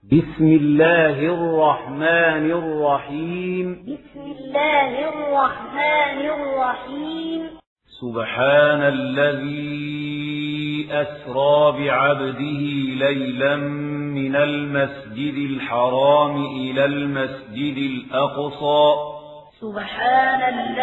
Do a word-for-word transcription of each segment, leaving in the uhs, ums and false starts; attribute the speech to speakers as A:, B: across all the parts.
A: بسم الله الرحمن الرحيم
B: بسم الله الرحمن الرحيم
A: سبحان الذي أسرى بعبده ليلا من المسجد الحرام إلى المسجد الأقصى
B: سبحان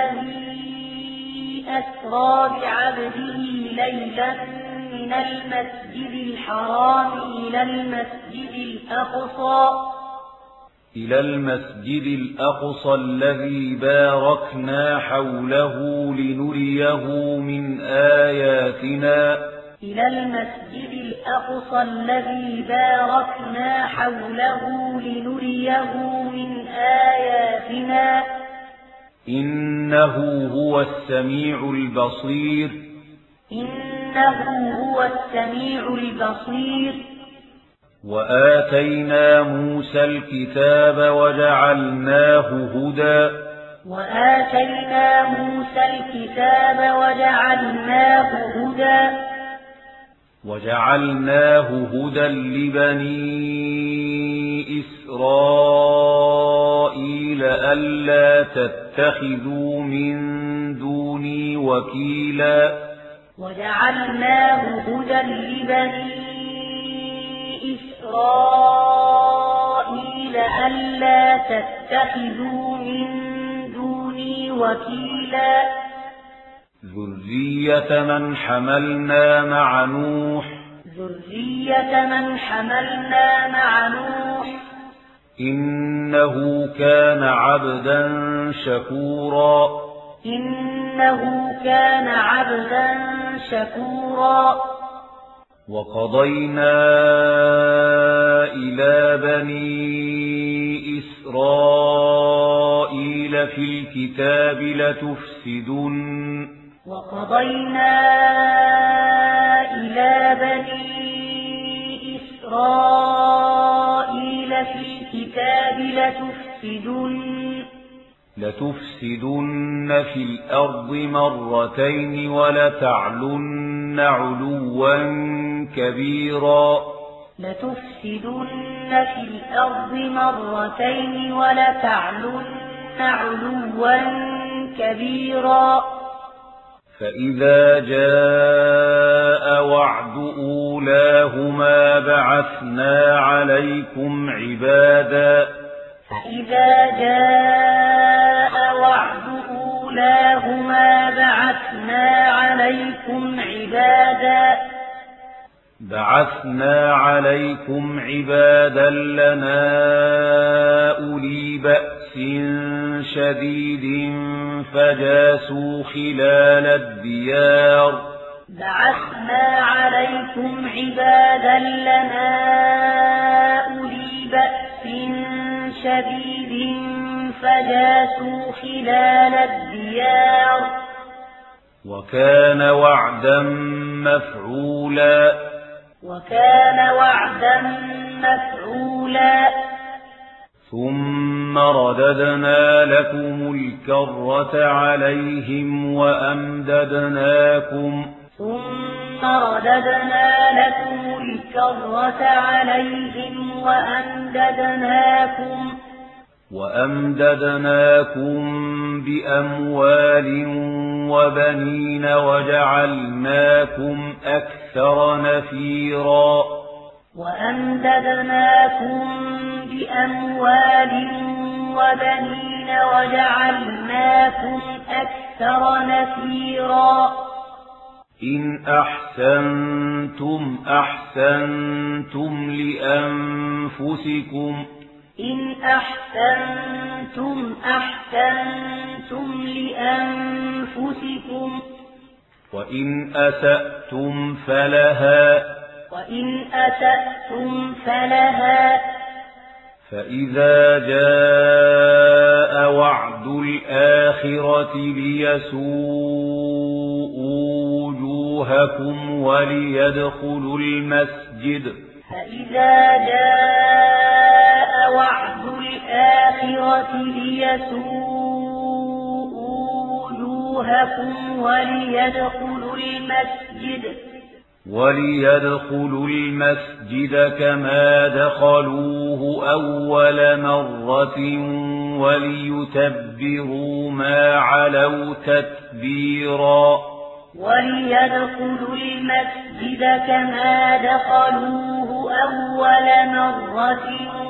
B: الذي أسرى بعبده ليلا من المسجد الحرام إلى المسجد الأقصى
A: إلى المسجد الأقصى الذي باركنا حوله لنريه من آياتنا
B: إلى المسجد الأقصى الذي باركنا حوله لنريه من آياتنا
A: إنه هو السميع البصير
B: إنه هو السميع البصير
A: وآتينا موسى الكتاب وجعلناه هدى
B: وآتينا موسى الكتاب وجعلناه هدى
A: وجعلناه هدى لبني إسرائيل ألا تتخذوا من دوني وكيلا
B: وجعلناه هدى لبني إسرائيل ألا تتخذوا من دوني وكيلا
A: ذرية من حملنا مع نوح
B: ذرية من حملنا مع نوح
A: إنه كان عبدا شكورا
B: إنه كان عبدا شكورا
A: وقضينا إلى بني إسرائيل في الكتاب لتفسدن
B: وقضينا إلى بني إسرائيل في الكتاب لتفسدن
A: لتفسدن في الأرض مرتين ولتعلن علوا كبيرا
B: لتفسدن في الأرض مرتين ولتعلن علوا كبيرا
A: فإذا جاء وعد أولاهما بعثنا عليكم عبادا
B: فإذا جاء وعد أولاهما بعثنا عليكم عبادا
A: بعثنا عليكم عبادا لنا أولي بأس شديد فجاسوا خلال الديار
B: بعثنا عليكم عبادا لنا أولي بأس شديد فجاسوا خلال الديار
A: وكان وعدا مفعولا
B: وكان وعدا مفعولا
A: ثم رددنا لكم الكرة عليهم وأمددناكم
B: ثم رددنا لكم الكرة عليهم وأمددناكم
A: وأمددناكم بأموال وبنين وجعلناكم أكثر نفيرا
B: وأمددناكم بأموال وبنين وجعلناكم أكثر نفيرا
A: إن أحسنتم أحسنتم لأنفسكم
B: إن أحسنتم أحسنتم لأنفسكم
A: وإن أسأتم فلها
B: وإن أسأتم فلها
A: فإذا جاء وعد الآخرة ليسوءوا وجوهكم وليدخلوا المسجد
B: فإذا جاء وعد الآخرة ليسوءوا وجوهكم وليدخلوا المسجد
A: وليدخلوا المسجد المسجد كما دخلوه أول مرة وليتبروا ما علوا تتبيرا
B: وليدخلوا المسجد كما دخلوه أول مرة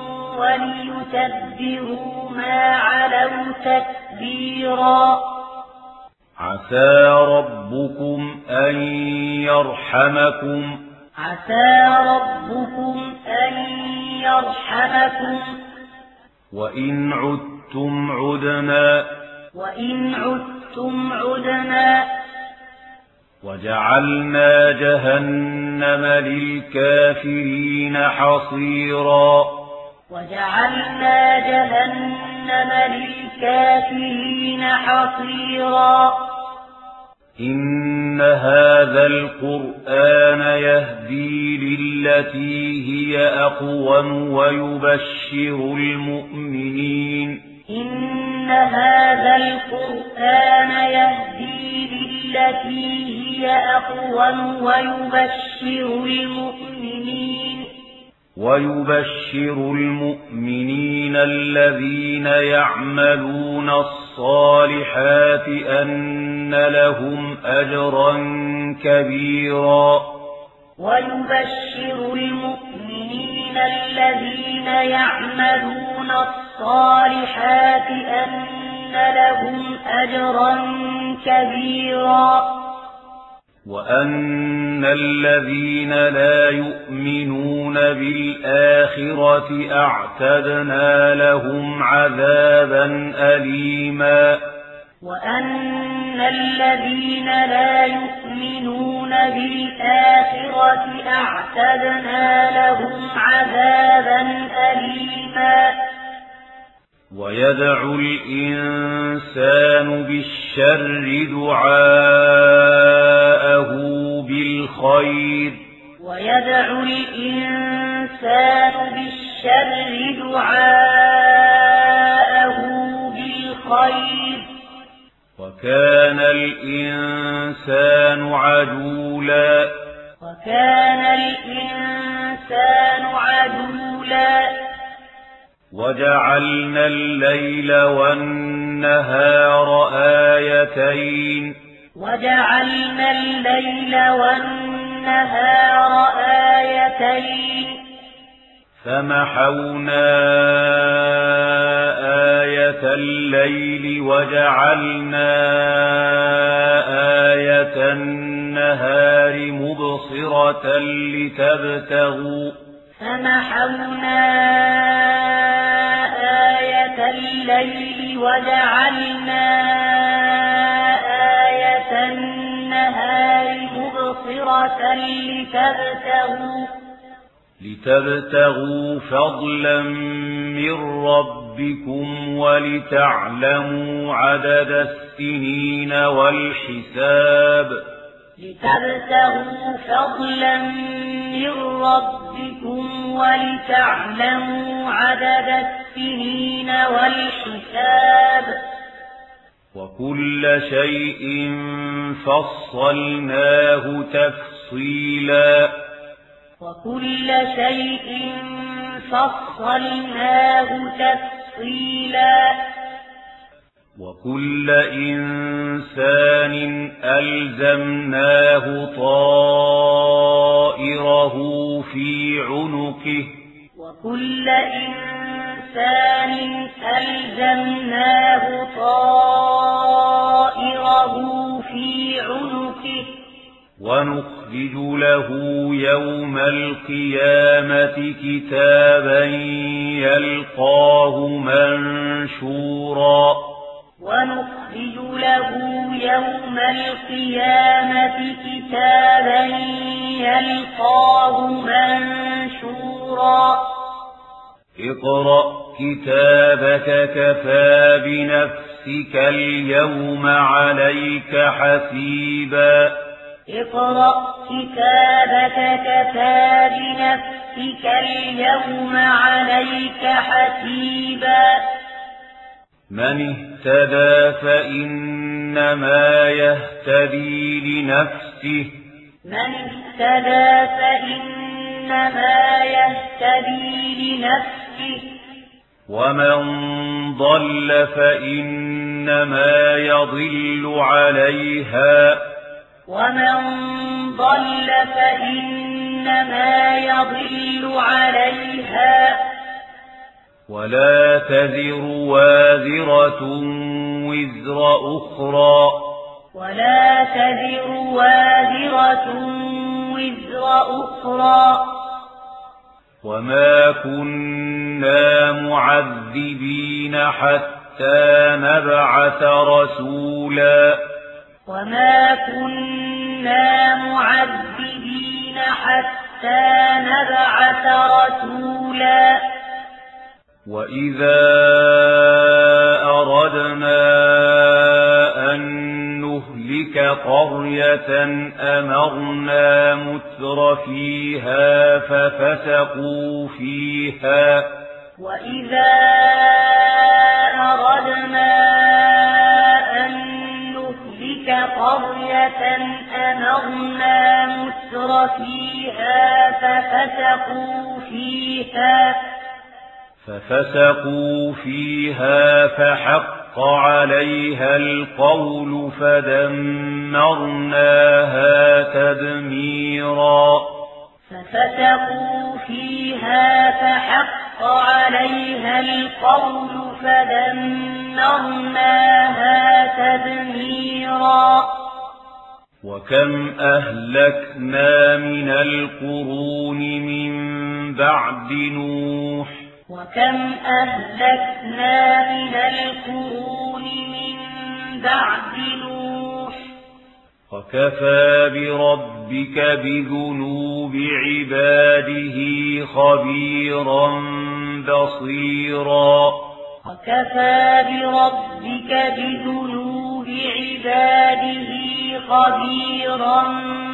B: وليتبروا ما علوا تتبيرا
A: عسى ربكم أن يرحمكم
B: عسى ربكم أن يرحمكم
A: وإن عدتم عدنا
B: وإن عدتم عدنا
A: وجعلنا جهنم للكافرين حصيرا
B: وجعلنا جهنم للكافرين حصيرا
A: إن هذا القرآن يهدي للتي هي أقوم ويبشر المؤمنين
B: إن هذا القرآن يهدي للتي هي أقوم ويبشر المؤمنين
A: ويبشر المؤمنين الذين يعملون الصالحات أن لهم أجرا كبيرا
B: ويبشر المؤمنين الذين يعملون الصالحات أن لهم أجرا كبيرا
A: وأن الذين لا يؤمنون بالآخرة أعتدنا لهم عذابا أليما
B: وأن الذين لا يؤمنون بالآخرة أعتدنا لهم عذابا أليما
A: ويدعو الإنسان بالشر دعاءه بالخير
B: ويدعو الإنسان بالشر دعاءه بالخير
A: وكان الإنسان عجولا
B: وكان الإنسان عجولا
A: وجعلنا الليل والنهار آيتين
B: وجعلنا الليل والنهار آيتين
A: فمحونا آية الليل وجعلنا آية النهار مبصرة لتبتغوا
B: فمحونا آية الليل وجعلنا آية النهار مبصرة لتبتغوا
A: لتبتغوا فضلا من ربكم ولتعلموا عدد السنين والحساب
B: لتبتغوا فضلا من ربكم ولتعلموا عدد السنين والحساب
A: وكل شيء فصلناه تفصيلا
B: وكل شيء فصلناه تفصيلا
A: وكل إنسان ألزمناه طائره في عنقه
B: وكل إنسان ألزمناه طائره في عنقه
A: ونخرج له يوم القيامة كتابا يلقاه منشورا
B: ونخرج له يوم القيامة كتابا يلقاه منشورا
A: اقرأ كتابك كفى بنفسك اليوم عليك حسيبا
B: اقرأ كتابك كفى بنفسك اليوم عليك حسيبا
A: من اهتدى فإنما يهتدي لنفسه
B: من اهتدى فإنما فإنما يهتدي لنفسه
A: ومن ضل فإنما يضل عليها
B: ومن ضل فإنما يضل عليها
A: ولا تزر وازرة وزر أخرى
B: ولا تزر وازرة وزر أخرى
A: وما كنا معذبين حتى نبعث رسولا
B: وما كنا معذبين حتى نبعث رسولا
A: وإذا أردنا أن نهلك قرية أمرنا متر فيها ففسقوا فيها
B: وإذا أردنا أن نهلك قرية أمرنا متر فيها ففسقوا فيها
A: ففسقوا فيها فحق عليها القول فدمرناها تدميرا
B: ففسقوا فيها فحق عليها القول فدمرناها تدميرا
A: وكم أهلكنا من القرون من بعد نوح
B: وكم أهلكنا من القرون من بعد نوح
A: وكفى بربك بذنوب عباده خبيرا بصيرا
B: وكفى بربك بذنوب عباده خبيرا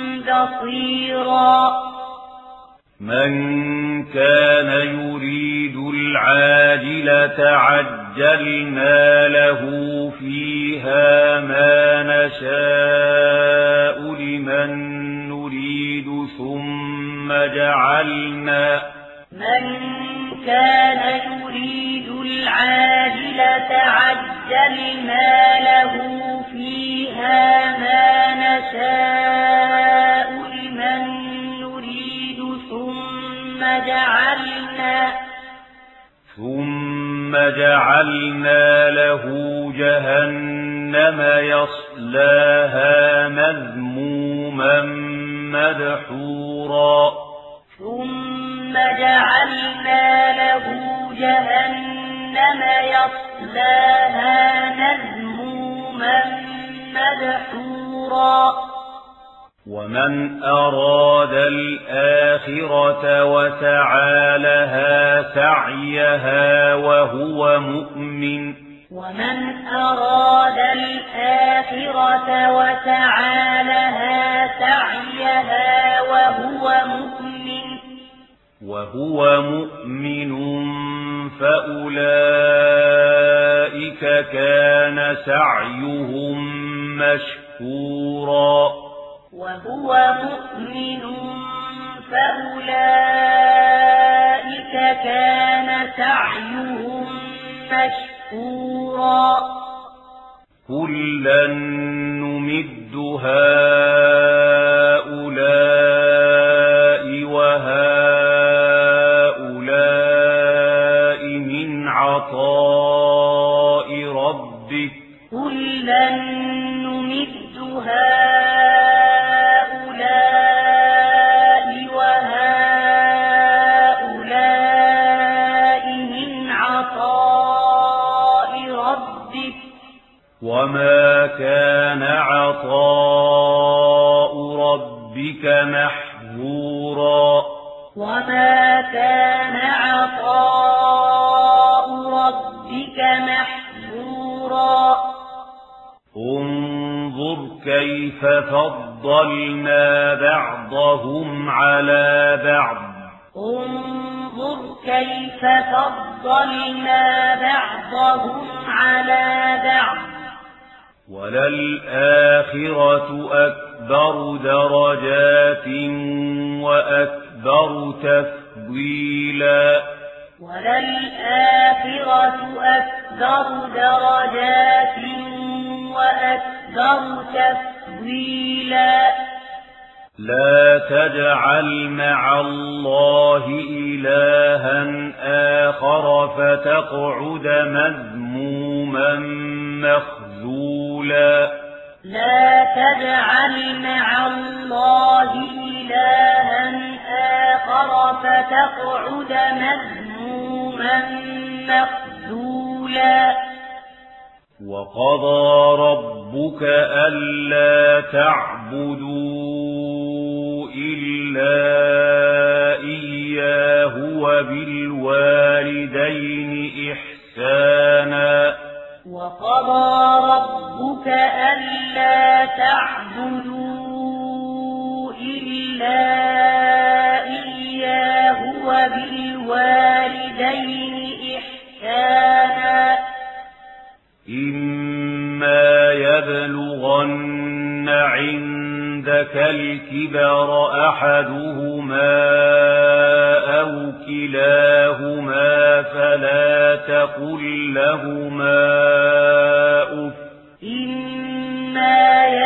B: بصيرا
A: من كان يريد العاجلة عجلنا له فيها ما نشاء لمن نريد ثم جعلنا
B: من كان يريد العاجلة عجلنا له فيها ما نشاء لمن نريد ثم جعلنا
A: ثم جعلنا له جهنم يصلاها مذموما مدحورا
B: ثم جعلنا له جهنم يصلاها مذموما مدحورا
A: ومن أراد الآخرة وسعى لها سعيها وهو مؤمن
B: ومن أراد الآخرة وسعى لها سعيها وهو مؤمن
A: وهو مؤمن فأولئك كان سعيهم مشكورا
B: وهو مؤمن فأولئك كان سعيهم مشكورا
A: كلا نمد هؤلاء وهؤلاء من عطاء ربك
B: كلا نمد هؤلاء وهؤلاء من عطاء ربك
A: وما كان عطاء ربك محظورا
B: وما كان عطاء ربك محظورا
A: انظر كيف فضلنا بعضهم على بعض
B: انظر كيف فضلنا بعضهم على بعض
A: وللآخرة أكبر درجات وأكبر أكبر تفضيلا
B: وللآخرة أكبر درجات وأكبر تفضيلا
A: لا تجعل مع الله إلها آخر فتقعد مذموما مخذولا
B: لا تجعل مع الله إلها آخر فتقعد مذموما مخذولا
A: وقضى ربك ألا تعبدوا إلا إياه وبالوالدين إحسانا
B: وقضى ربك ألا تعبدوا إلا إياه وبالوالدين إحسانا
A: إما يبلغن عندك الكبر أحدهما أو كلاهما فلا تقل لهما أف
B: إما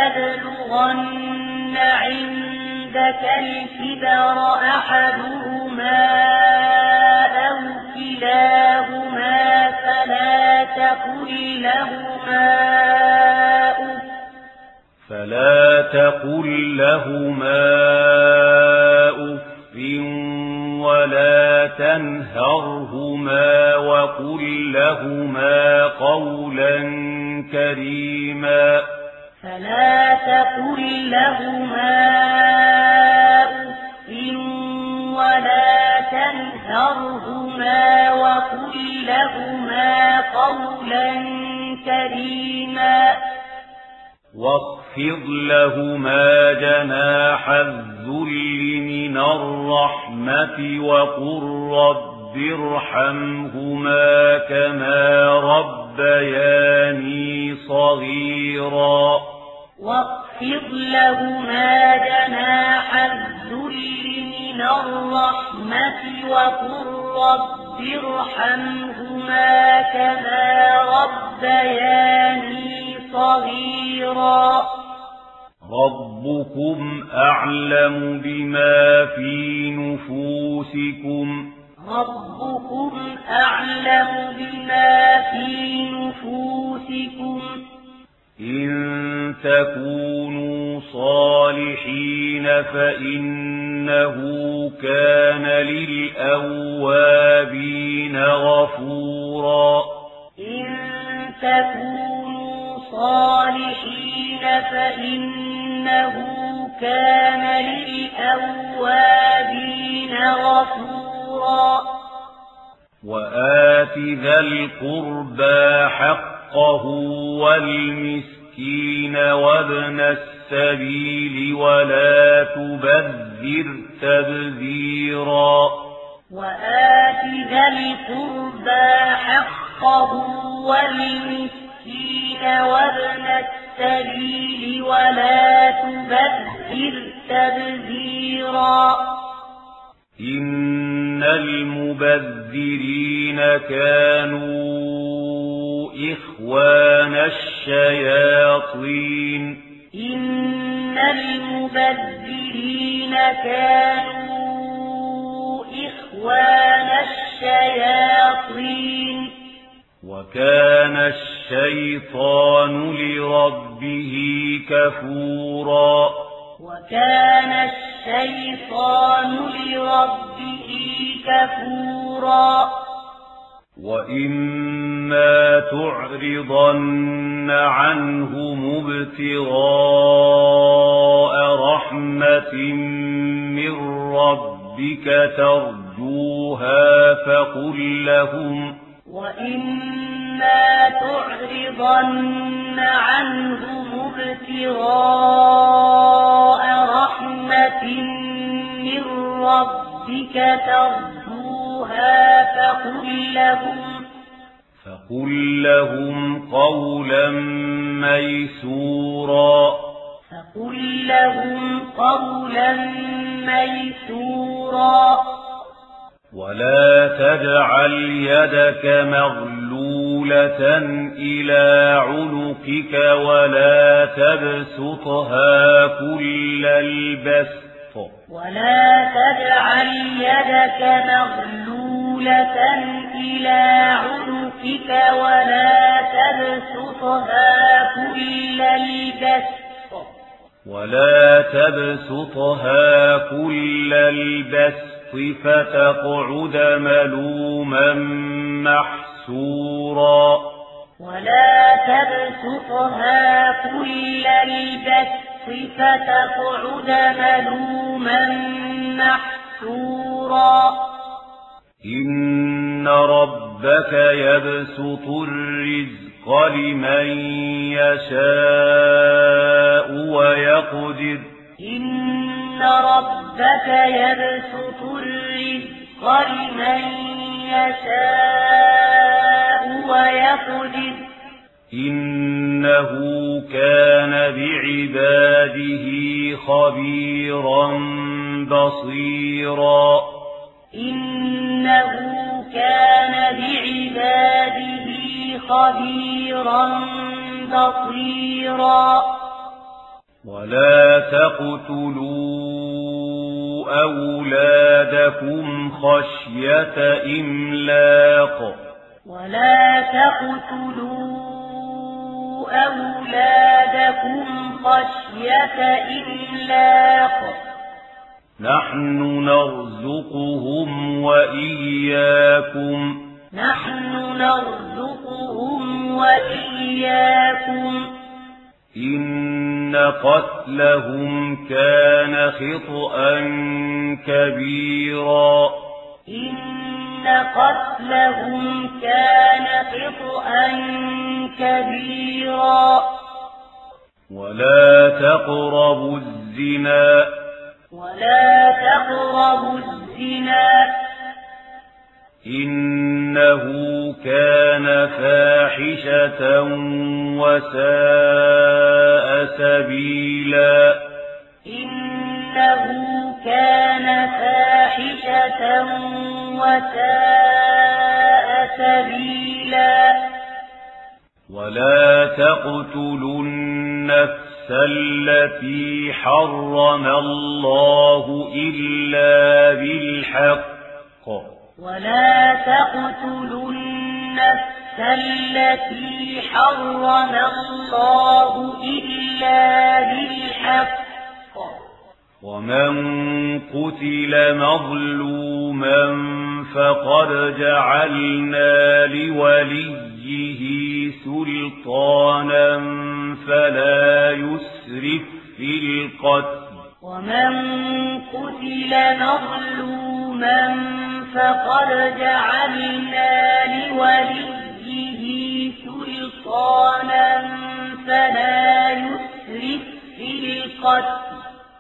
B: يبلغن عندك الكبر أحدهما أو كلاهما فلا تقل لهما أف
A: فلا تقل لهما أف ولا تنهرهما وقل لهما قولا كريما
B: فلا تقل لهما أف ولا تنهرهما وقل لهما قولا كريما
A: واخفض لهما جناح الذل من الرحمة وقل رب ارحمهما كما ربياني صغيرا
B: واخفض لهما جناح الذل من الرحمة وقل رب ارحمهما كما ربياني صغيرا
A: ربكم أعلم بما في نفوسكم
B: ربكم أعلم بما في نفوسكم
A: إن تكونوا صالحين فإنه كان للأوابين غفورا
B: إن تكونوا صالحين فإنه كان للأوابين غفورا
A: وآت ذا القربى حقه والمسكين وابن السبيل ولا تبذر تبذيرا
B: وآت ذا القربى حقه والمسكين وابن السبيل ولا تبذر تبذيرا
A: إن المبذرين كانوا إخوان الشياطين
B: إن المبذرين كانوا إخوان الشياطين
A: وكان الشيطان لربه كفورا
B: وكان الشيطان لربه كفورا
A: وإما تعرضن عنهم ابتغاء رحمة من ربك ترجوها فقل لهم
B: وإما تعرضن عنهم ابتغاء رحمة من ربك ترجوها فقل لهم
A: فقل لهم قولا ميسورا
B: قل لهم قولا ميسورا
A: ولا تجعل يدك مغلولة إلى عنقك ولا تبسطها كل البسط
B: ولا تجعل يدك مغلولة إلى عنقك ولا تبسطها كل البسط
A: ولا تبسطها كل البسط فتقعد ملوما محسورا
B: ولا تبسطها كل البسط فتقعد ملوما محسورا
A: إن ربك يبسط الرزق لمن يشاء ويقدر
B: إن ربك يبسط الرزق لمن يشاء ويقدر
A: إنه كان بعباده خبيرا بصيرا
B: إنه كان بعباده خبيرا بصيرا
A: ولا تقتلوا أولادكم خشية إملاق
B: ولا تقتلوا أولادكم خشية إملاق
A: نحن نرزقهم وإياكم
B: نحن نرزقهم وإياكم
A: إن قتلهم كان خطأ كبيرا
B: إن قتلهم كان خطأ كبيرا
A: ولا تقربوا الزنا
B: ولا تقربوا الزنا
A: إنه كان فاحشة وساء سبيلا
B: إنه كان فاحشة وساء سبيلا
A: ولا تقتلوا النفس التي حرم الله إلا بالحق
B: ولا تقتلوا النفس التي حرم الله إلا بالحق
A: ومن قتل مظلوما فقد جعلنا لوليه سلطانا فلا يسرف في القتل
B: ومن قتل مظلوما فقد جعلنا لوليه سلطانا فلا يسرف في القتل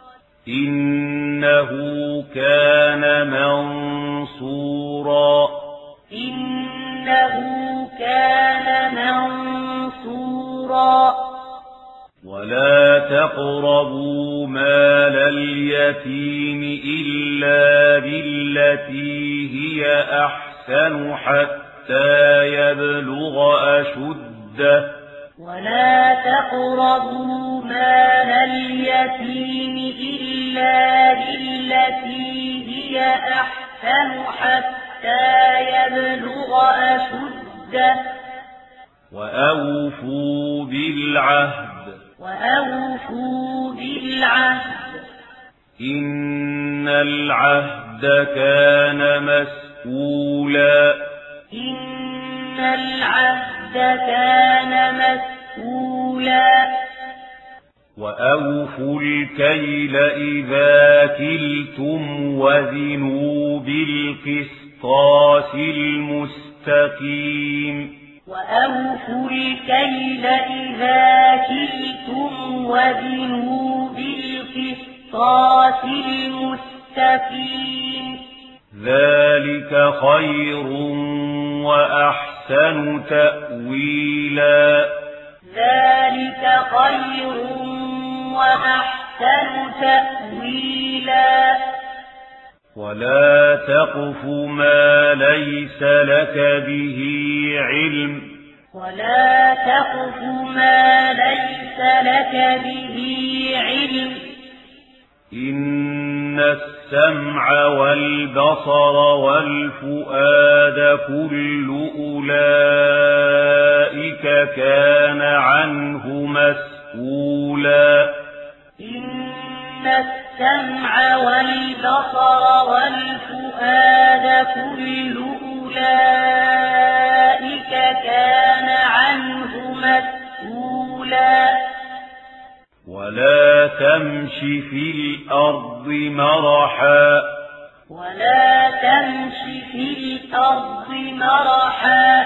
A: إنه كان منصورا
B: إنه كان منصورا
A: ولا تقربوا مال اليتيم إلا بالتي هي أحسن حتى يبلغ أشده
B: ولا تقربوا مال اليتيم إلا بالتي هي أحسن حتى يبلغ أشده
A: وأوفوا بالعهد
B: وأوفوا بالعهد
A: إن العهد كان مسؤولا
B: إن العهد كان مسؤولا
A: وأوفوا الكيل إذا كلتم وزنوا بالقسطاس المستقيم
B: وأوفوا الكيل إذا كلتم وزنوا بالقسطاس المستقيم
A: ذلك خير وأحسن تأويلا
B: ذلك خير وأحسن تأويلا
A: ولا تقف ما ليس لك به علم
B: ولا تقف ما ليس لك به علم
A: إن السمع والبصر والفؤاد كل أولئك كان عنه مسؤولا
B: إن السمع والبصر والفؤاد كل أولئك كان عنه مسؤولا
A: ولا تمش في الأرض مرحا
B: ولا تمش في الأرض مرحا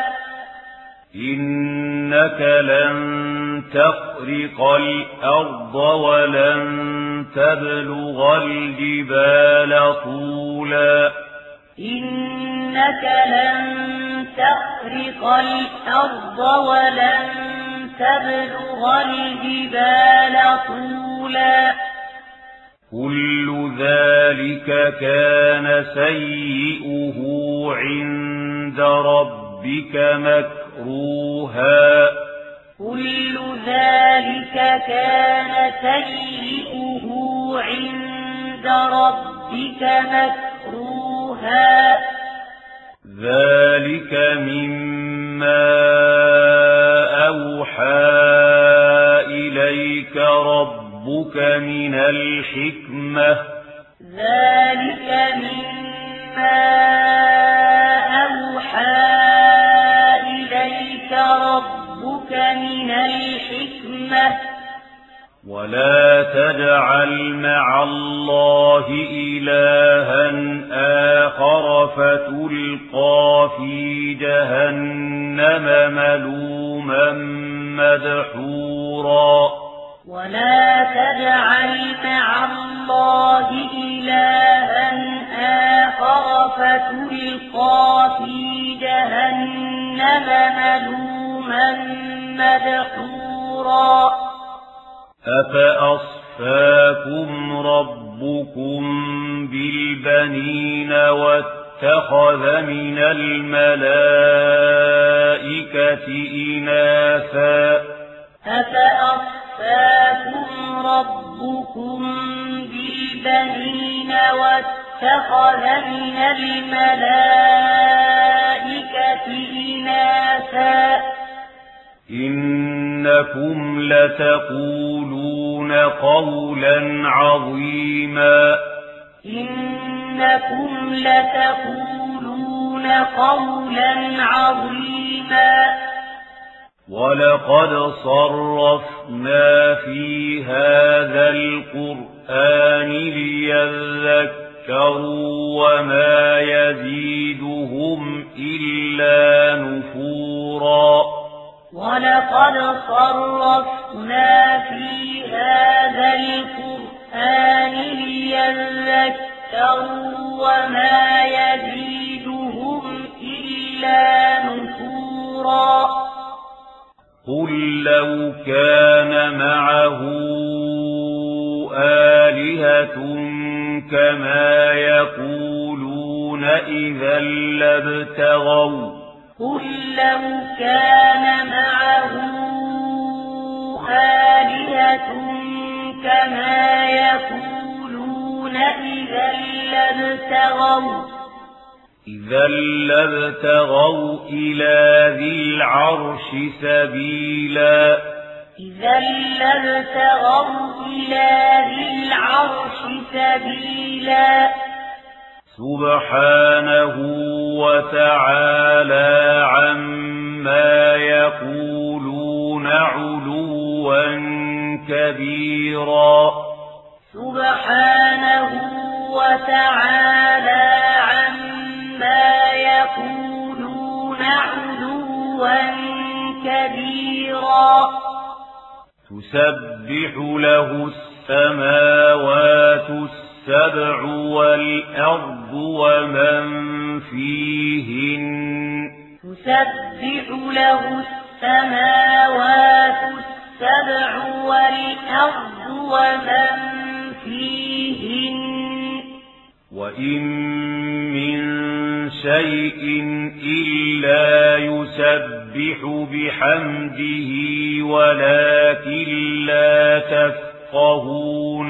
A: إنك لن تخرق الأرض ولن تبلغ الجبال طولا
B: إنك لن تخرق الأرض ولن تبلغ الجبال طولا
A: كل ذلك كان سيئه عند ربك مكروها
B: كل ذلك كان سيئه عند ربك مكروها
A: ذلك مما أوحى إليك ربك من الحكمة
B: ذلك مما أوحى إليك ربك من الحكمة
A: ولا تجعل مع الله إلها آخر فتلقى في جهنم ملوما مدحورا
B: ولا تجعل مع الله إلها آخر فتلقى في جهنم ملوما مدحورا
A: أفأصفاكم ربكم بالبنين واتخذ من الملائكة إناثا
B: أفأصفاكم ربكم بالبنين واتخذ من الملائكة إناثا
A: إنكم لتقولون قولا عظيما
B: إنكم لتقولون قولا عظيما
A: ولقد صرفنا في هذا القرآن ليذكروا وما يزيدهم إلا نفورا
B: ولقد صرفنا في هذا القرآن ليذكروا وما يزيدهم إلا نفورا
A: قل لو كان معه آلهة كما يقولون إذا لابتغوا
B: قل لو كان معه آلهة كما يقولون إذا لابتغوا
A: إذا لابتغوا إلى ذي العرش سبيلا
B: إذا لابتغوا إلى ذي العرش سبيلا
A: سبحانه وتعالى عما يقولون علوا كبيرا
B: سبحانه وتعالى عما يقولون علوا كبيرا
A: تسبح له السماوات السبع والأرض ومن فيهن
B: تسبح له السماوات السبع السبع والأرض ومن فيهن
A: وإن من شيء إلا يسبح بحمده ولكن لا تفقهون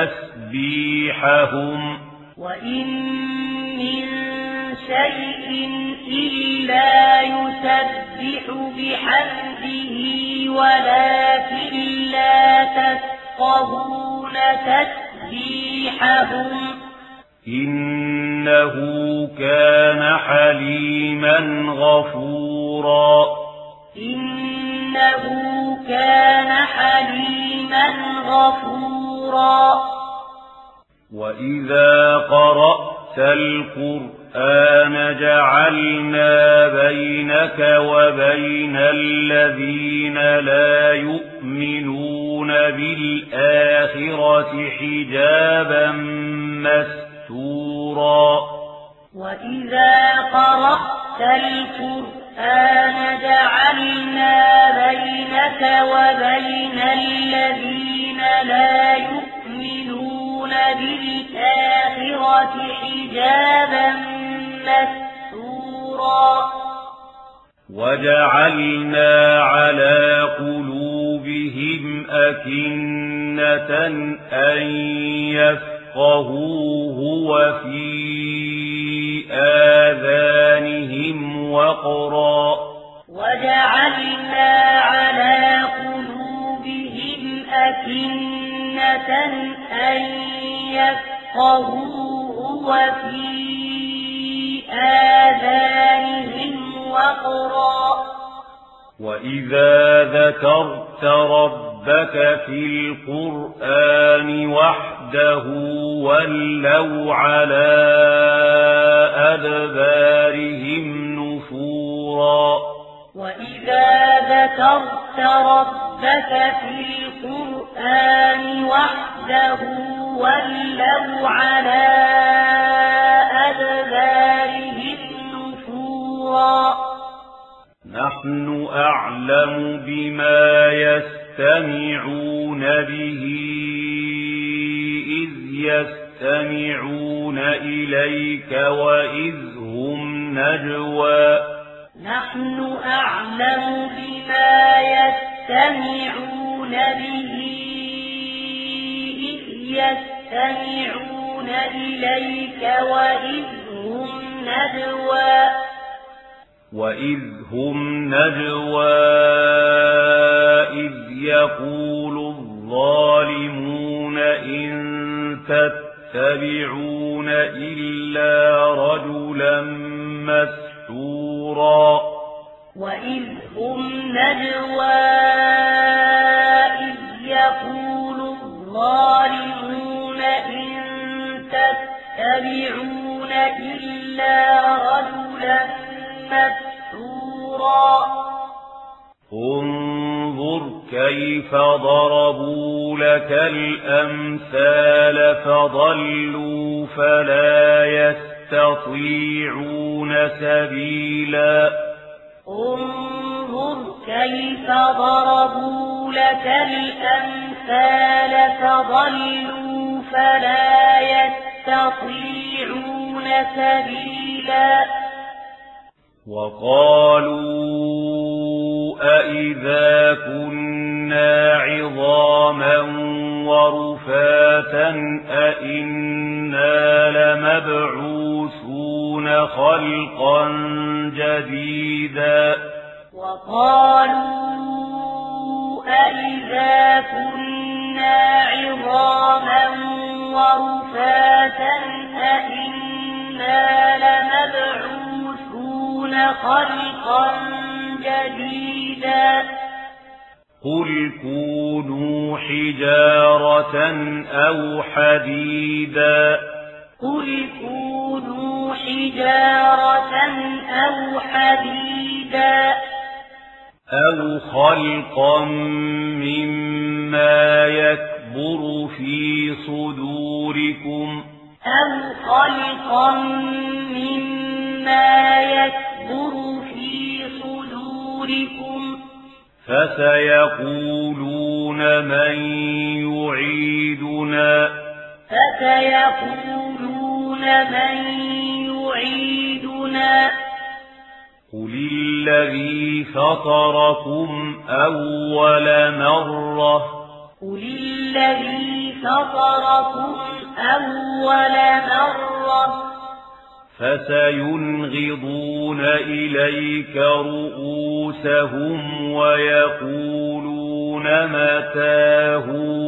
A: تسبيحهم
B: وإن من شيء إلا يسبح بحمده ولكن لا تفقهون تسبيحهم
A: إنه كان حليما غفورا
B: إنه كان حليما غفورا
A: وإذا قرأت القرآن جعلنا بينك وبين الذين لا يؤمنون بالآخرة حجابا مستورا
B: وإذا قرأت القرآن جعلنا بينك وبين الذين لا يؤمنون بالآخرة حجابا مستورا
A: وجعلنا على قلوبهم أكنة أن يفقهوه وفي آذانهم وقرا
B: وجعلنا على قلوبهم أكنة أن يفقهوه وفي آذانهم وقرا
A: وإذا ذكرت ربك في القرآن وحده ولوا على أدبارهم نفورا
B: وإذا ذكرت ربك في القرآن وحده ولوا على أدبارهم نفورا
A: نحن أعلم بما يستمعون به إذ يستمعون إليك وإذ هم نجوى
B: نحن أعلم بما يستمعون به إذ يستمعون إليك وإذ هم نجوى
A: وإذ هم نجوى إذ يقول الظالمون إن تتبعون إلا رجلا مسحورا
B: وإذ هم نجوى إذ يقول الظالمون إن تتبعون إلا رجلا مسحورا
A: انظر كيف ضربوا لك الأمثال فضلوا فلا يستطيعون سبيلا
B: انظر كيف ضربوا لك الأمثال فضلوا فلا يستطيعون سبيلا
A: وقالوا أئذا كنا عظاما ورفاتا أئنا لمبعوثون خلقا جديدا
B: وقالوا أئذا كنا عظاما ورفاتا أئنا لمبعوثون خلقا جديدا
A: قل كونوا حجارة أو حديدا
B: قل كونوا حجارة أو حديدا
A: أو خلقا مما يكبر في صدوركم
B: أو خلقا مما يكبر في صدوركم
A: فسيقولون من يعيدنا
B: فسيقولون من يعيدنا
A: قل الذي فطركم أول مرة
B: قل الذي فطركم أول مرة
A: فسينغضون إليك رؤوسهم ويقولون متاه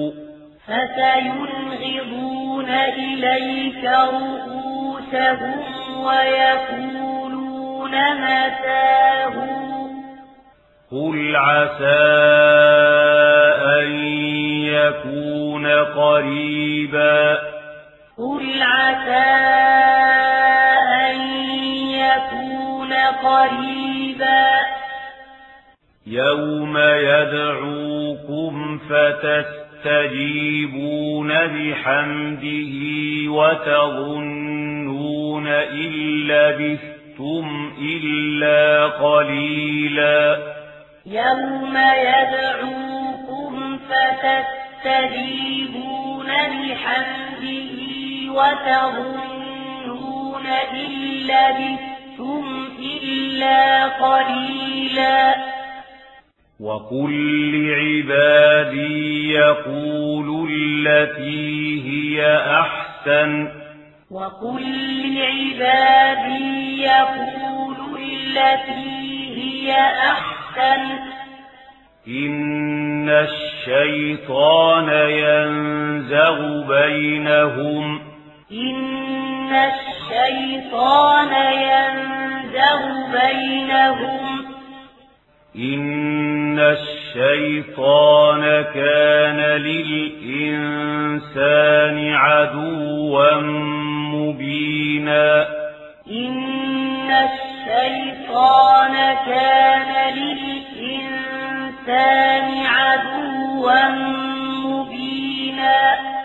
B: فسينغضون إليك رؤوسهم ويقولون متاه
A: قل عسى أن يكون قريبا
B: قل عسى أن يكون قريبا
A: يوم يدعوكم فتستجيبون بحمده وتظنون إن لبثتم إلا قليلا
B: يوم يدعوكم فتستجيبون بحمده وتظنون إن لبثتم إلا قليلا
A: وقل لعبادي يقولوا التي هي أحسن
B: وقل لعبادي يقولوا التي هي أحسن
A: إن الشيطان ينزغ بينهم
B: إن الشيطان ينزغ بينهم
A: إن الشيطان كان للإنسان عدوا مبينا
B: إن الشيطان كان للإنسان عدوا مبينا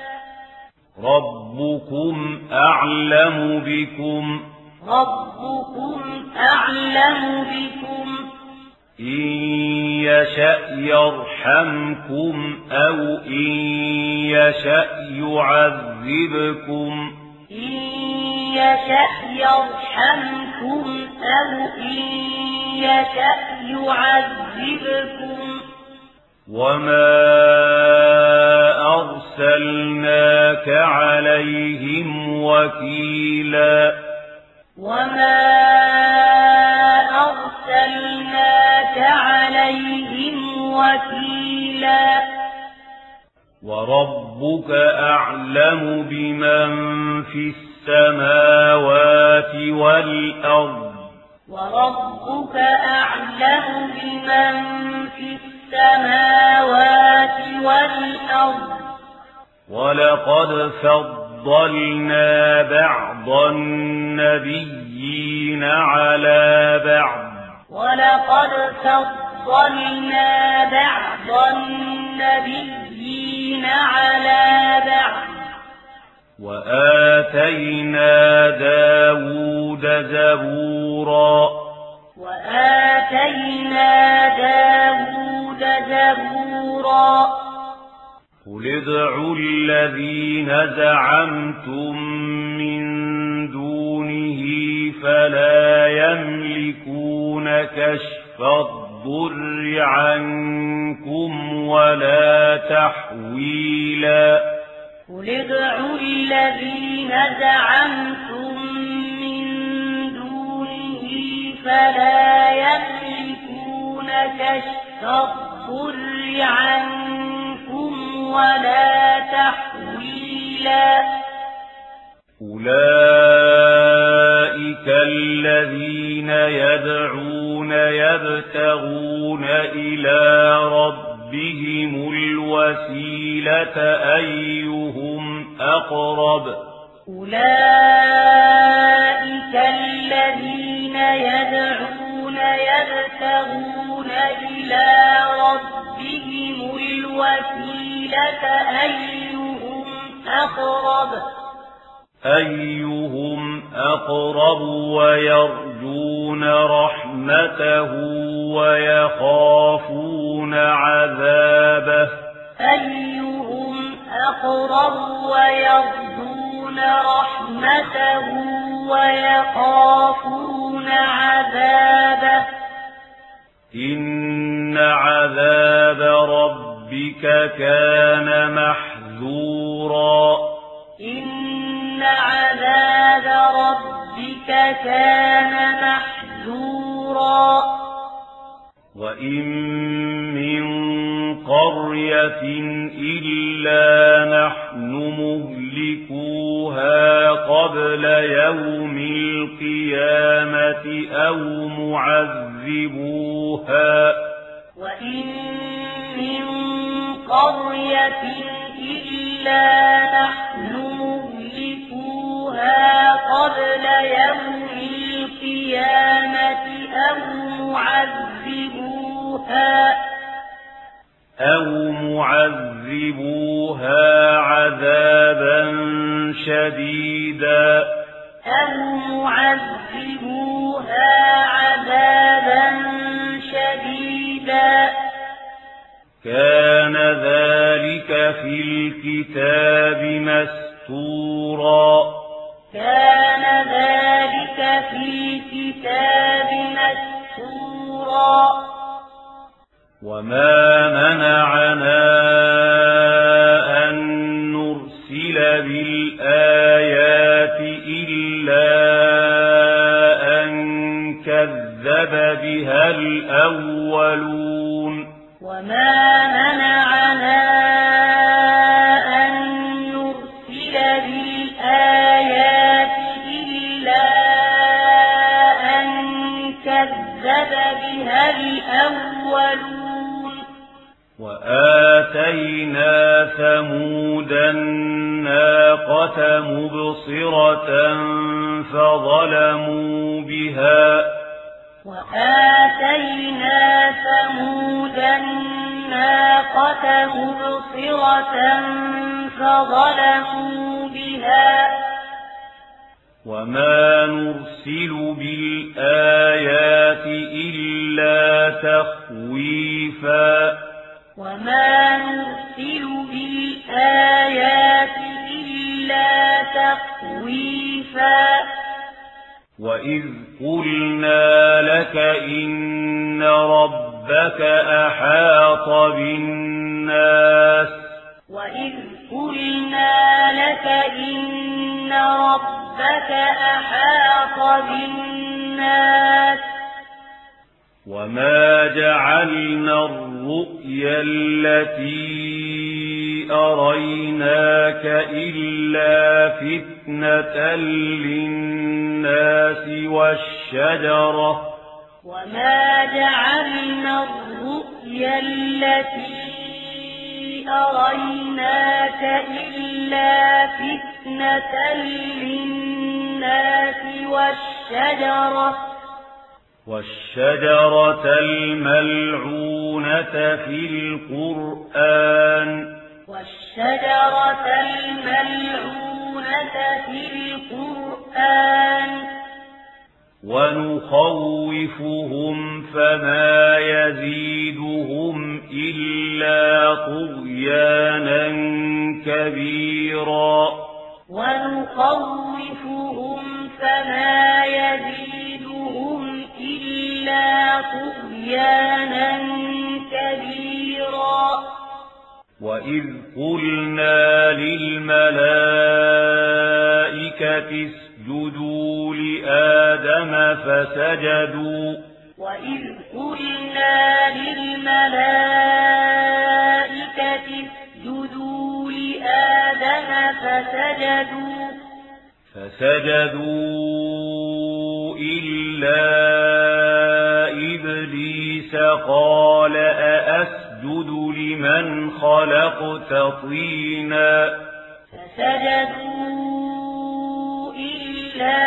A: ربكم أعلم بكم
B: ربكم أعلم بكم
A: إن يشأ يرحمكم أو إن يشأ يعذبكم
B: إن يشأ يرحمكم أو إن يشأ يعذبكم
A: وما أرسلناك عليهم وكيلا
B: وما أرسلناك عليهم وكيلا
A: وربك أعلم بمن في السماوات والأرض
B: وربك أعلم بمن في السماوات والأرض
A: ولقد فضلنا بعض النبيين على بعض
B: ولقد فضلنا بعض النبيين على بعض
A: وآتينا داود زبورا
B: وآتينا داود زبورا
A: قل ادعوا الذين زعمتم من دونه فلا يملكون كشف الضر عنكم ولا تحويلا
B: قل ادعوا الذين زعمتم من دونه فلا يملكون كشف الضر عنكم ولا تحويلا
A: أولئك الذين يدعون يبتغون إلى ربهم الوسيلة أيهم أقرب
B: أولئك الذين يدعون يبتغون إلى ربهم الوسيلة أيهم أقرب
A: أيهم أقرب ويرجون رحمته رحمته ويخافون عذابه
B: أيهم أقرب ويرجون رحمته ويخافون عذابه
A: إن عذاب ربك كان محذورا
B: إن عذاب ربك كان محذورا
A: وإن من قرية إلا نحن مهلكوها قبل يوم القيامة أو معذبوها
B: وإن من قرية إلا نحن مهلكوها قبل يوم القيامة أو معذبوها
A: أو معذبوها عذابا شديدا
B: أو معذبوها عذابا شديدا
A: كان ذلك في الكتاب مسطورا
B: كان ذلك في الكتاب مسطورا
A: وما منعنا أن نرسل بالآيات إلا أن كذب بها الأولون
B: وما منعنا أن نرسل بالآيات إلا أن كذب بها الأولون
A: وآتينا ثمود الناقة مبصرة فظلموا بها
B: وآتينا ثمود الناقة مبصرة فظلموا بها
A: وما نرسل بالآيات إلا تخويفا
B: وما نرسل بالآيات إلا تخويفا
A: وإذ قلنا لك إن ربك أحاط بالناس
B: وإذ قلنا لك إن ربك أحاط بالناس
A: وما جعلنا الرؤيا التي أريناك إلا فتنة للناس والشجرة
B: وما جعلنا الرؤيا التي أريناك إلا فتنة للناس والشجرة
A: والشجرة الملعونة في القرآن
B: والشجرة الملعونة في القرآن
A: ونخوفهم فما يزيدهم إلا طغيانا كبيرا
B: ونخوفهم فما يزيدهم إلا طغيانا كبيرا
A: وإذ قلنا للملائكة اسجدوا لآدم فسجدوا
B: وإذ قلنا للملائكة اسجدوا لآدم فسجدوا
A: فسجدوا إلا إبليس قال أأسجد لمن خلقت طينا
B: فسجدوا إلا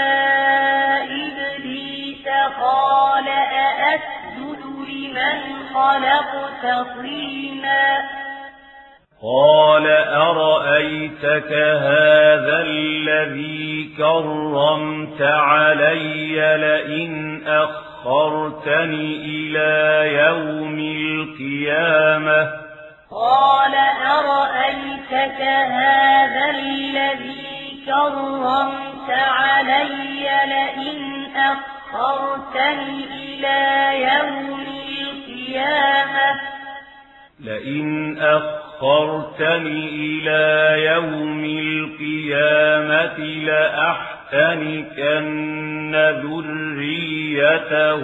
B: إبليس قال أأسجد لمن خلقت طينا
A: قال أرأيتك هذا الذي كرمت علي لئن أخرتني أخرتني إلى يوم القيامة
B: قال أرأيتك هذا الذي كرمت علي لئن أخرتني إلى يوم القيامة
A: لئن أخرتني إلى يوم القيامة لأحتنكن ذريته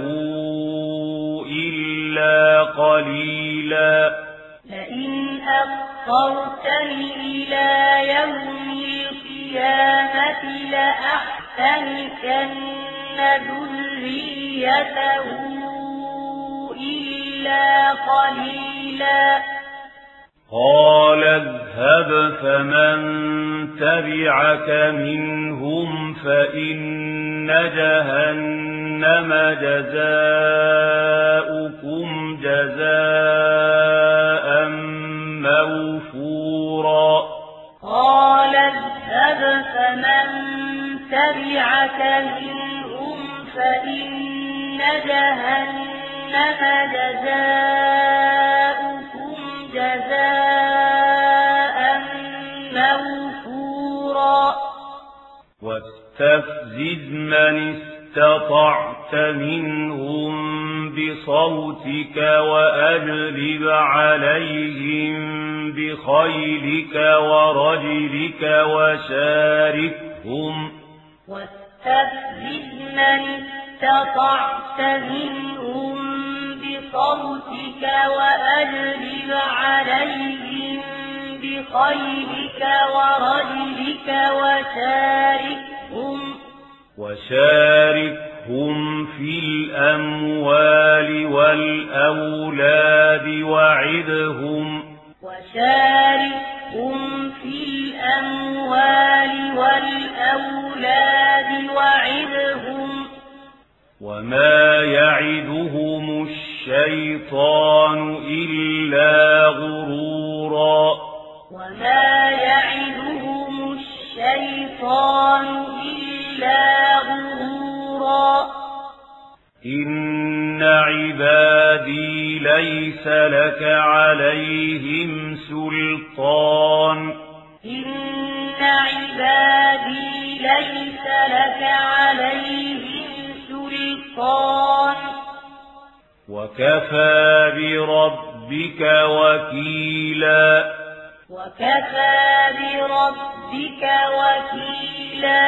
A: إلا قليلا
B: لئن أخرتني إلى يوم القيامة لأحتنكن ذريته إلا قليلا
A: قال اذهب فمن تبعك منهم فإن جهنم جزاؤكم جزاء موفورا
B: قال اذهب فمن تبعك منهم فإن جهنم جزاؤكم جزاء موفورا
A: واستفزز من استطعت منهم بصوتك وأجلب عليهم بخيلك ورجلك وشاركهم
B: واستفزز من استطعت منهم بصوتك وأجلب عليهم بخيلك ورجلك وشاركهم
A: وشاركهم في الأموال والأولاد وعدهم
B: وشاركهم في الأموال والأولاد وعدهم
A: وما يعدهم الشيطان إلا غرورا
B: وما يعدهم الشيطان إلا غرورا
A: إن عبادي ليس لك عليهم سلطان
B: إن عبادي ليس لك عليهم سلطان
A: وكفى بربك وكيلا
B: وكفى بربك وكيلا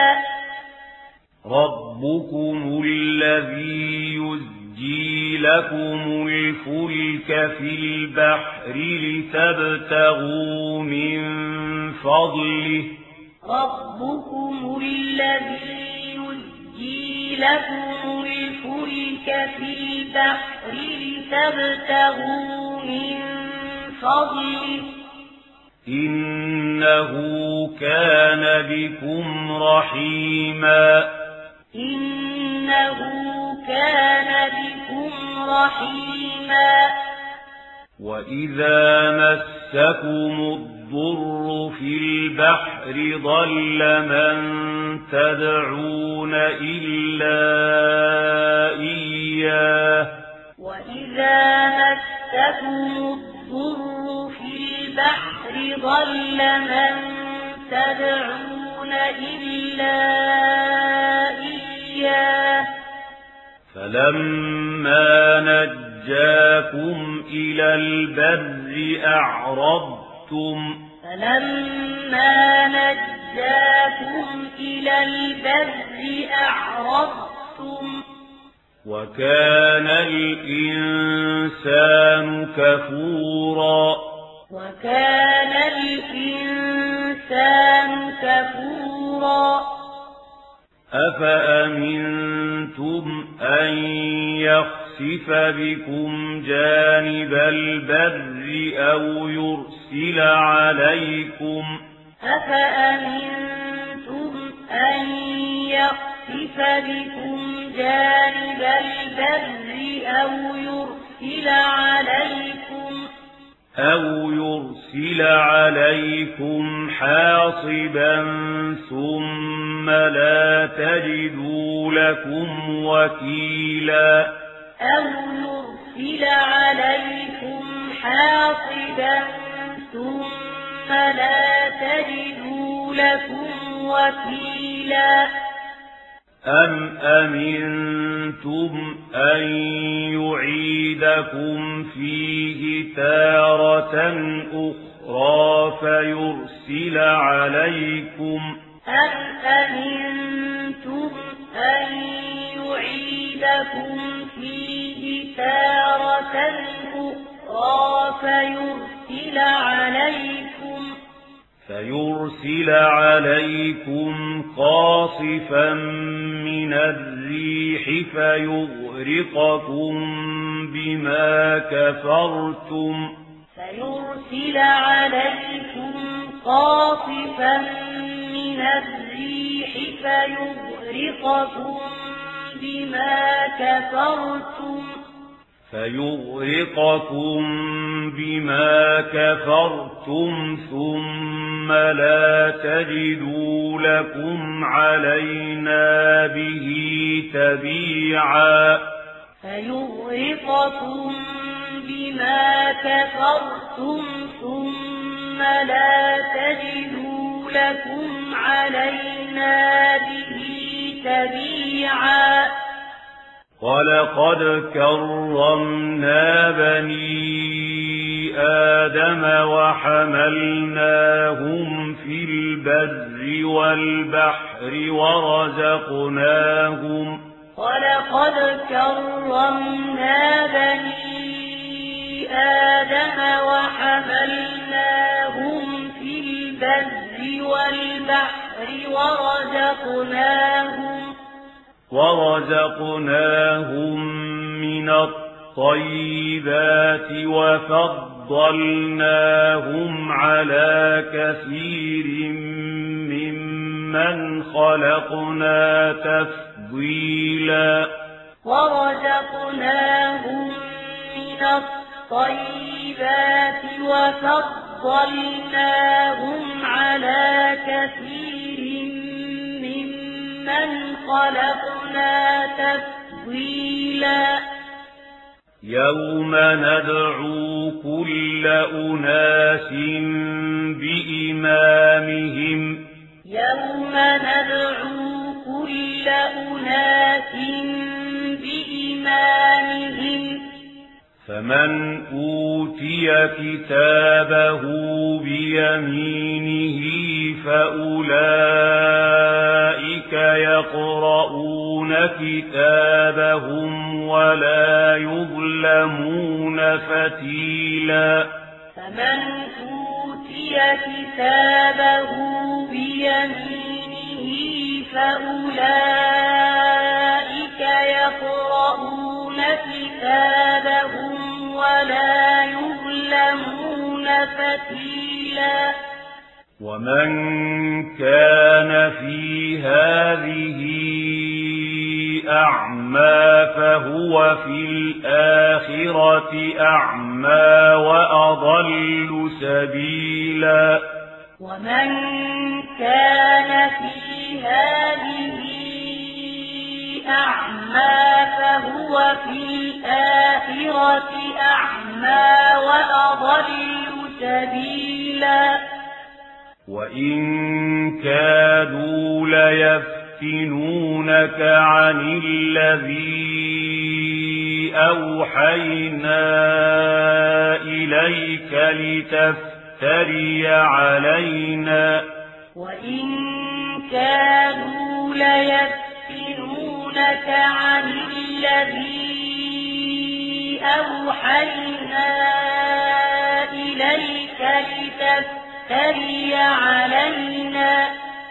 A: ربكم الذي يزجي لكم الفلك في البحر لتبتغوا من فضله
B: ربكم الذي يزجي لكم الفلك في البحر لتبتغوا من فضله
A: إنه كان بكم رحيما
B: إنه كان بكم رحيما
A: وإذا مسكم الضر في البحر ضل من تدعون إلا إياه
B: وإذا مسكم الضر في البحر ضل من تدعون إلا إياه
A: فلما نجاكم إلى البر أعرضتم
B: فلما نجاكم إلى البر أعرضتم
A: وكان الإنسان كفورا
B: وكان الإنسان كفورا
A: أفأمنتم أن يخسف بكم جانب البر أو يرسل عليكم
B: أفأمنتم أن يخسف بكم جانب البر أو يرسل عليكم
A: أو يرسل عليكم حاصبا ثم لا تجدوا لكم وكيلا
B: أو يرسل عليكم حاصبا ثم لا تجدوا لكم وكيلا
A: أم أمنتم أن يعيدكم فيه تارة أخرى فيرسل عليكم
B: أم أمنتم أن يعيدكم فيه تارة أخرى فيرسل عليكم
A: فيرسل عليكم قاصفا من الريح فيغرقكم بما كفرتم
B: فيرسل عليكم قاصفا من الريح فيغرقكم بما كفرتم
A: فيغرقكم بما كفرتم ثم لا تجدوا لكم علينا به تبيعا
B: فيغرقكم بما كفرتم ثم لا تجدوا لكم علينا به تبيعا
A: ولقد كرمنا بني آدم وحملناهم في البر والبحر ورزقناهم
B: ولقد كرمنا بني آدم وحملناهم في البر والبحر ورزقناهم
A: ورزقناهم من الطيبات وفضلناهم على كثير ممن خلقنا تفضيلا
B: ورزقناهم من الطيبات وفضلناهم على كثير ممن خلقنا تفضيلا
A: يوم ندعو كل أناس بإمامهم
B: يوم ندعو كل أناس بإمامهم
A: فمن أوتي كتابه بيمينه فأولئك يقرؤون كتابهم ولا يظلمون فتيلا
B: فمن أوتي كتابه بيمينه فأولئك يقرؤون كتابهم ولا يظلمون فتيلا
A: ومن كان في هذه أعمى فهو في الآخرة أعمى وأضل سبيلا
B: ومن كان في هذه أعمى فهو في الآخرة أعمى وأضل سبيلا
A: وإن كادوا ليفتنونك عن الذي أوحينا إليك لتفتري علينا
B: وإن كادوا ليفتنونك عن الذي أوحينا إليك لتفتري علينا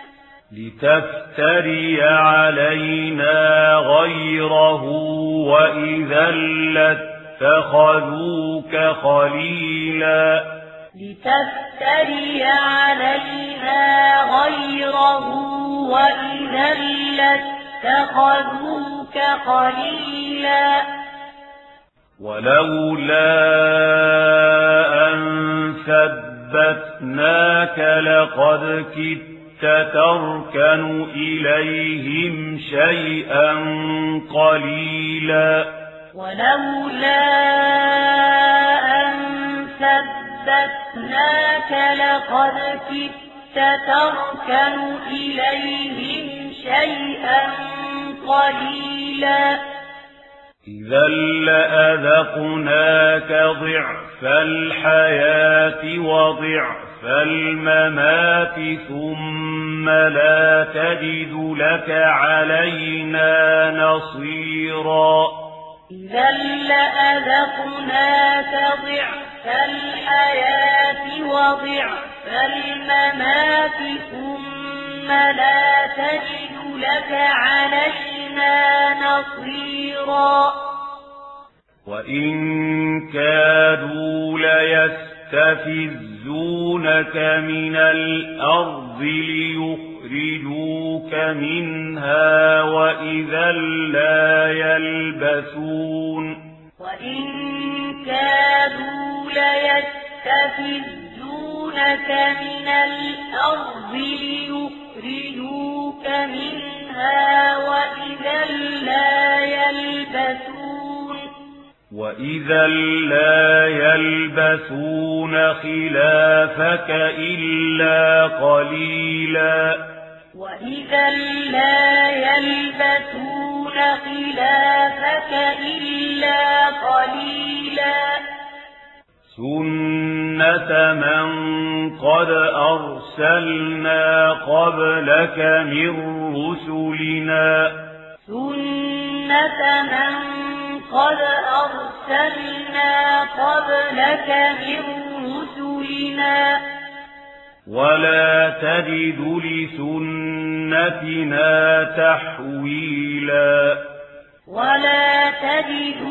A: لتفتري علينا غيره وإذا لاتخذوك خليلا
B: لتفتري علينا غيره وإذا لاتخذوك خليلا
A: ولولا أن ثبتناك لقد كدت تركن إليهم شيئا قليلا
B: ولولا لولا أن ثبتناك لقد كدت تركن إليهم شيئا قليلا
A: إذا لأذقناك ضعف الحياة وضعف الممات ثم لا تجد لك علينا نصيرا
B: إذا لأذقناك ضعف الحياة وضعف الممات ثم لا تجد لك علينا نصيرا
A: وإن كادوا ليستفزونك من الأرض ليخرجوك منها وإذا لا يلبثون
B: وإن كادوا ليستفزونك من الأرض ليخرجوك منها وإذا لا يلبثون
A: وإذا لا يلبثون خلافك إلا قليلا
B: وإذا لا يلبثون خلافك إلا قليلا
A: سنة من قد أرسلنا قبلك من رسلنا
B: سنة من قد أرسلنا قبلك من رسلنا
A: ولا تجد لسنتنا تحويلا
B: ولا تجد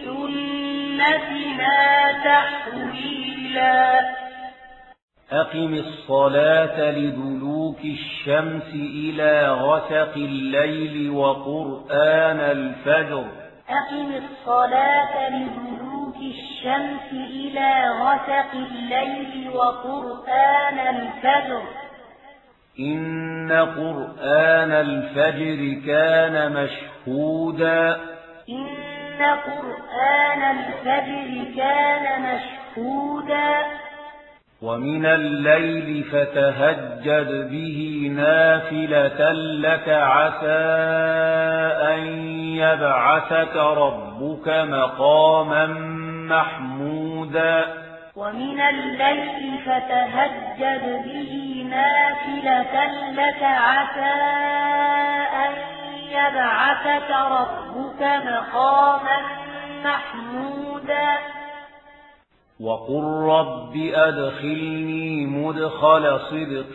B: لسنتنا تحويلا
C: أقم الصلاة لدلوك الشمس إلى غسق الليل وقرآن الفجر
B: أقم الصلاة لدلوك الشمس إلى غسق الليل وقرآن الفجر
C: إن قرآن الفجر كان مشهودا
B: إن قرآن الفجر كان مشهودا
C: ومن الليل فتهجد به نافلة لك عسى أن يبعثك ربك مقاما محمودا
B: ومن الليل فتهجد به نافلة لك عسى أن يبعثك ربك مقاما محمودا
C: وقل رب أدخلني مدخل صدق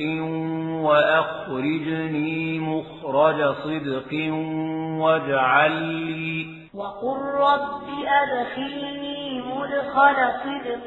C: وأخرجني مخرج صدق واجعل لي
B: وقل رب أدخلني مدخل صدق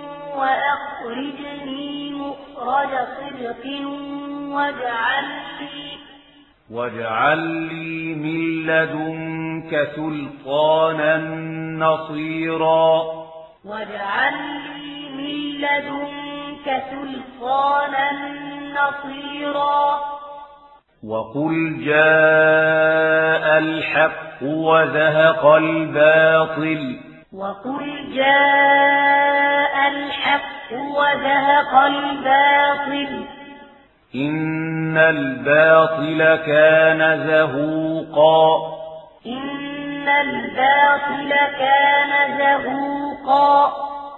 B: وأخرجني مخرج صدق واجعل لي
C: واجعل لي من لدنك سلطانا نصيرا
B: واجعل لي من لدنك سلطانا نصيرا
C: وقل جاء الحق وزهق الباطل
B: وقل جاء الحق وزهق الباطل
C: إن الباطل كان زهوقا
B: إن الباطل كان زهوقا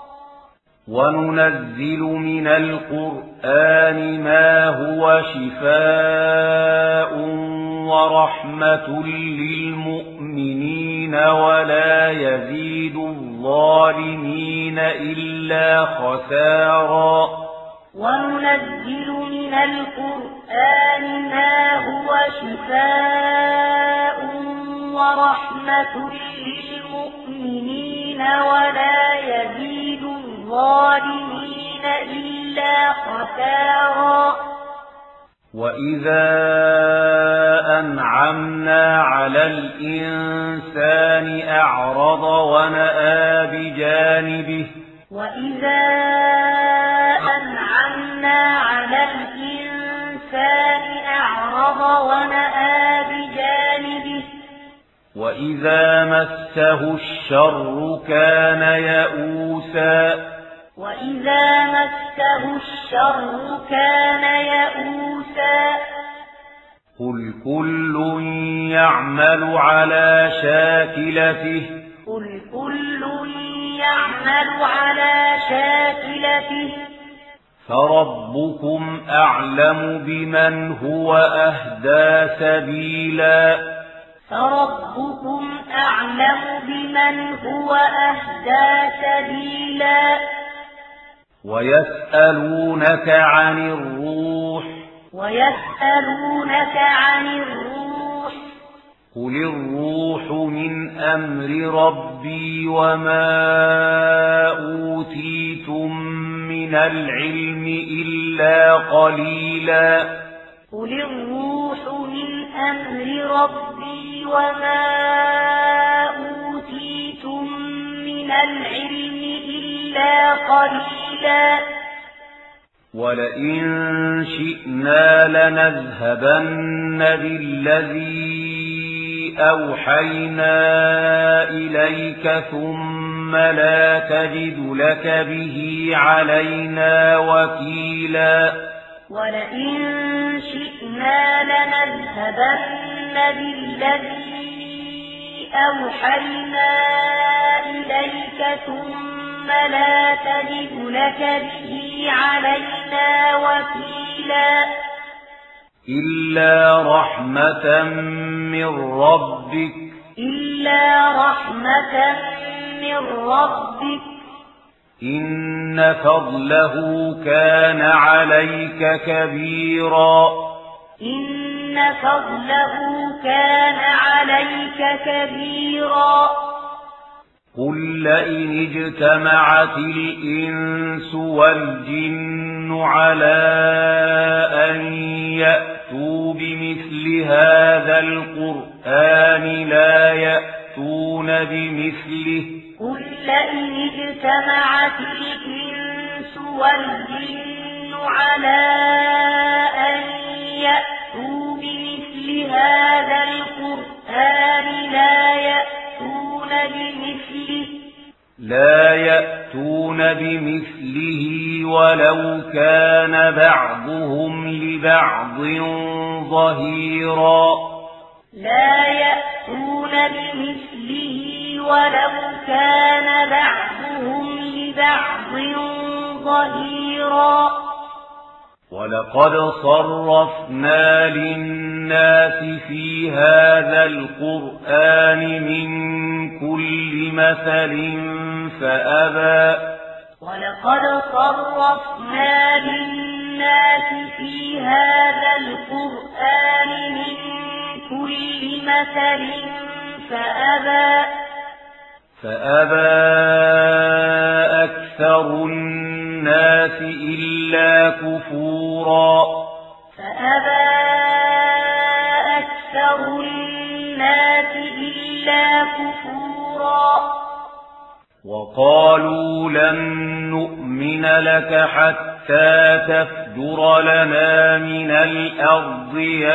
C: وننزل من القرآن ما هو شفاء ورحمة للمؤمنين ولا يزيد الظالمين إلا خسارا
B: وننزل من القرآن ما هو شفاء ورحمة للمؤمنين ولا يزيد الظالمين إلا خسارا
C: وإذا أنعمنا على الإنسان أعرض ونأى بجانبه
B: وإذا أنعمنا على الإنسان أعرض ونأى بجانبه
C: وإذا مسه الشر كان يئوسا
B: وإذا مسه الشر كان يئوسا
C: قل كل يعمل على شاكلته
B: قل كل يعمل على شاكلته
C: فربكم أعلم بمن هو أهدى سبيلا
B: فربكم أعلم بمن هو أهدى سبيلا
C: ويسألونك عن الروح
B: ويسألونك عن الروح
C: قل الروح من أمر ربي وما أوتيتم من العلم إلا قليلا
B: قل الروح من أمر ربي وما أوتيتم من العلم إلا قليلا
C: ولئن شئنا لنذهبن بالذي أوحينا إليك ثم لا تجد لك به علينا وكيلا
B: ولئن شئنا لنذهبن بالذي أوحينا إليك ثم لا تجد لك به علينا وكيلا
C: إلا رحمة من ربك
B: إلا رحمة من ربك
C: إن فضله كان عليك كبيرا
B: إن فضله كان عليك كبيرا
C: قل لئن اجتمعت الإنس والجن على أن يأتوا بمثل هذا القرآن لا يأتون بمثله
B: قل لئن اجتمعت الإنس والجن على أن يأتوا بمثل هذا القرآن لا يأتون بمثله
C: لا يأتون بمثله ولو كان بعضهم لبعض ظهيرا
B: لا يأتون بمثله ولو كان بعضهم لبعض ظهيرا
C: ولقد صرفنا للناس في هذا القرآن من كل مثل فأبى
B: ولقد صرفنا للناس في هذا القرآن من كل مثل فأبى
C: فأبى أكثر الناس إلا كفورا
B: فأبى أكثر الناس إلا كفورا
C: وقالوا لن نؤمن لك حتى تفجر لنا من الأرض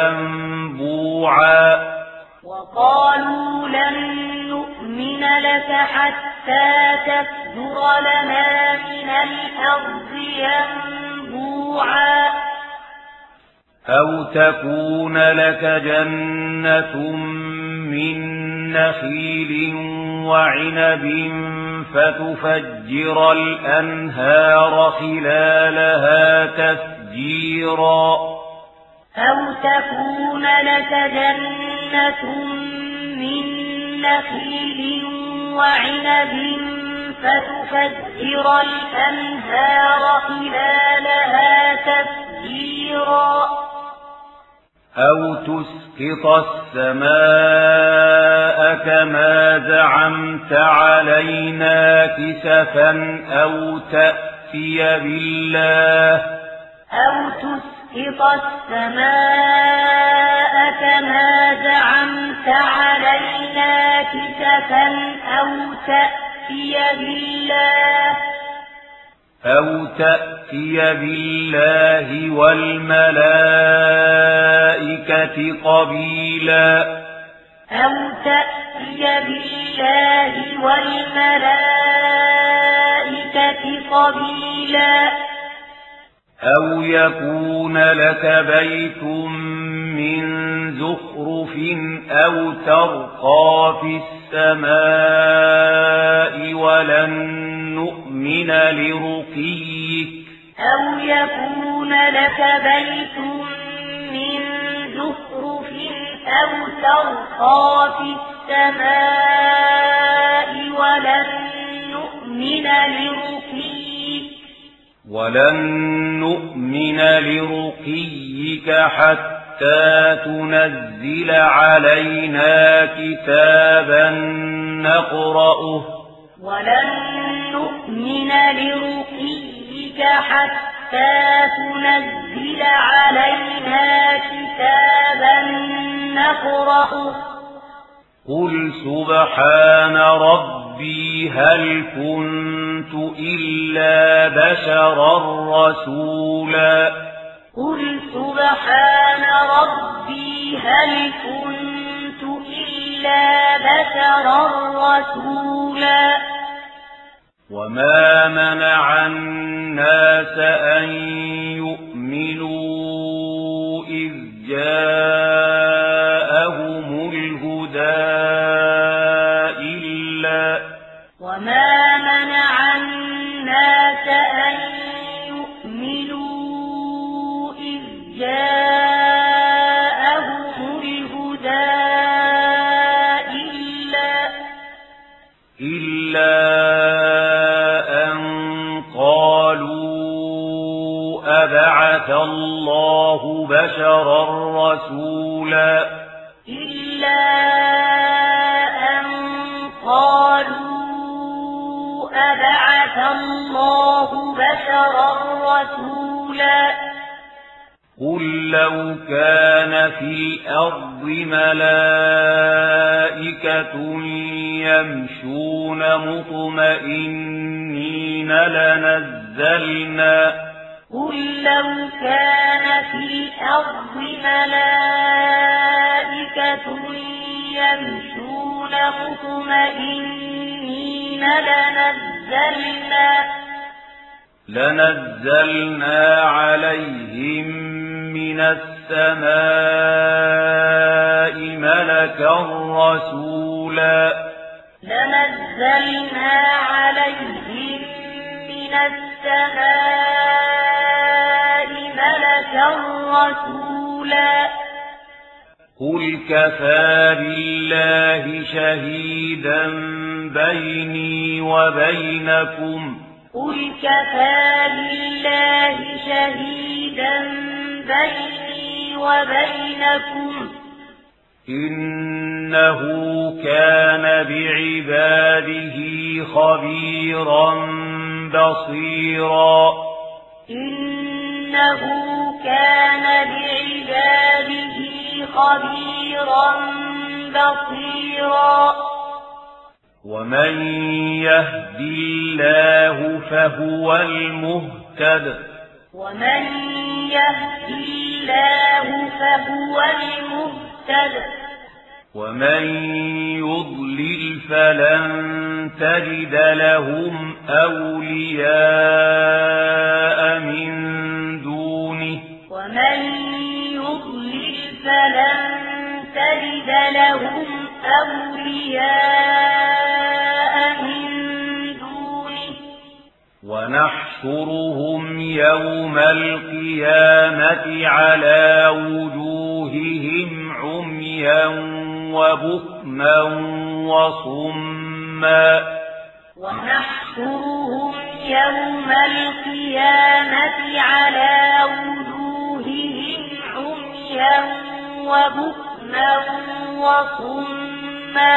C: ينبوعا
B: وقالوا لن نؤمن لك حتى تفجر لنا من الأرض ينبوعا
C: أو تكون لك جنة من نخيل وعنب فتفجر الأنهار خلالها تفجيرا
B: أو تكون لك جنة من نخيل وعنب فتفجر الأنهار خلالها تفجيرا
C: أو تسقط السماء كما زعمت علينا كسفا أو تأتي بالله
B: أو تسقط السماء كما زعمت علينا كسفا أو تأتي بالله
C: أو تأتي بالله والملائكة قبيلا
B: أو تأتي بالله والملائكة قبيلا
C: أو يكون لك بيت من زخرف أو ترقى في السماء ولن نؤمن لرقيك
B: أو يكون لك بيت من زخرف أو ترقى في السماء ولن نؤمن لرقيك
C: ولن نؤمن لرقيك حتى تنزل علينا كتابا نقرأه
B: ولن نؤمن لرقيك حتى تنزل علينا كتابا نقرأه
C: قل سبحان ربي هل كنت إلا بشرا رسولا
B: قل سبحان ربي هل كنت إلا بشرا رسولا
C: وما منع الناس أن يؤمنوا إذ جاءهم الهدى إلا
B: وما منع الناس أن يؤمنوا إذ جاءهم الهدى إلا
C: إلا أن قالوا أبعث الله بشرا رسولا
B: إلا أن قالوا أبعث الله بشرا رسولا
C: قل لو كان في الأرض ملائكة يمشون مطمئنين لنزلنا
B: قل لو كان في الأرض ملائكة يمشون مطمئنين لنزلنا
C: لنزلنا عليهم من السماء ملكا رسولا
B: لنزلنا عليهم من السماء ملكا رسولا
C: قل كفى بالله شهيدا بيني وبينكم
B: قل كفى بالله شهيدا بيني وبينكم
C: إنه كان بعباده خبيرا بصيرا
B: إنه كان بعباده خبيرا بصيرا
C: ومن يهد الله فهو المهتد
B: ومن يهد الله فهو المهتد
C: ومن يضلل فلن تجد لهم أولياء من دونه
B: ومن يضلل فلن تجد لهم أولياء من دونه
C: ونحشرهم يوم القيامة على وجوههم عميا وبكما وصما
B: ونحشرهم يوم القيامة على وجوههم عميا وبكما وصما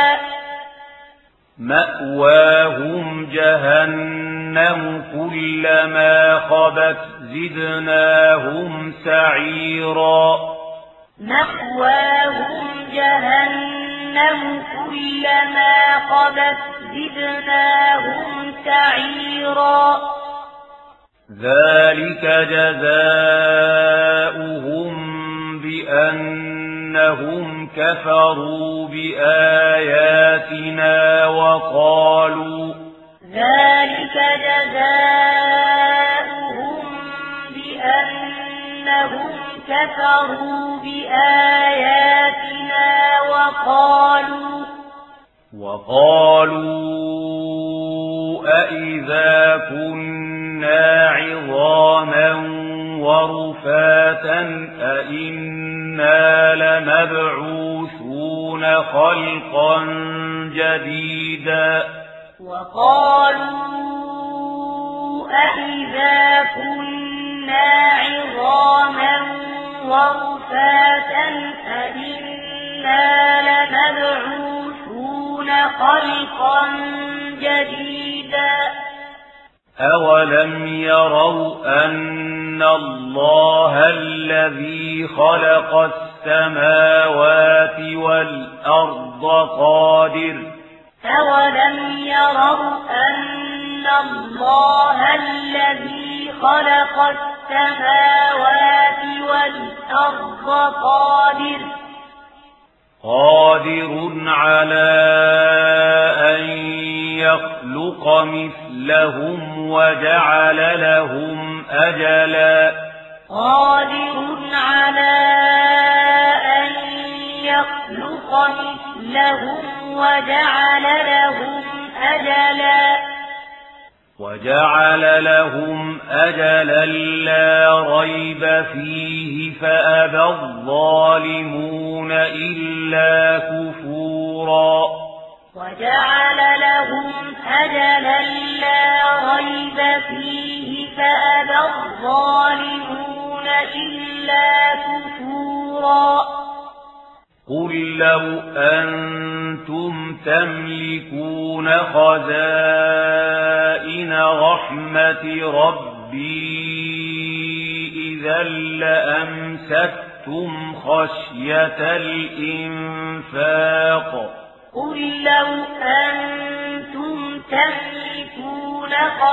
C: مأواهم جهنم كلما خبت زدناهم سعيرا
B: مأواهم جهنم كلما خبت زدناهم سعيرا
C: ذلك جزاؤهم بأن إنهم كفروا بآياتنا وقالوا
B: ذلك جزاؤهم بأنهم كفروا بآياتنا وقالوا
C: وقالوا أإذا كنا عظاما ورفاتا أإنا لمبعوثون خلقا جديدا
B: وقالوا أإذا كنا عظاما ورفاتا أإنا لمبعوثون خلقا جديدا
C: أولم يروا أن الله الذي خلق السماوات والأرض قادر
B: أولم يروا أن الله الذي خلق السماوات والأرض قادر
C: قادر على أن يخلق مثلهم وجعل لهم أجلا
B: قادر على أن يخلق مثلهم وجعل لهم أجلا
C: وجعل لهم أجلا لا ريب فيه فأبى الظالمون إلا كفورا
B: وجعل لهم أجلا لا ريب فيه فأبى الظالمون إلا كفورا
C: قل لو أنتم تملكون خزائن رحمة ربي إذا لأمسكتم خشية الإنفاق
B: قل لو أنتم تملكون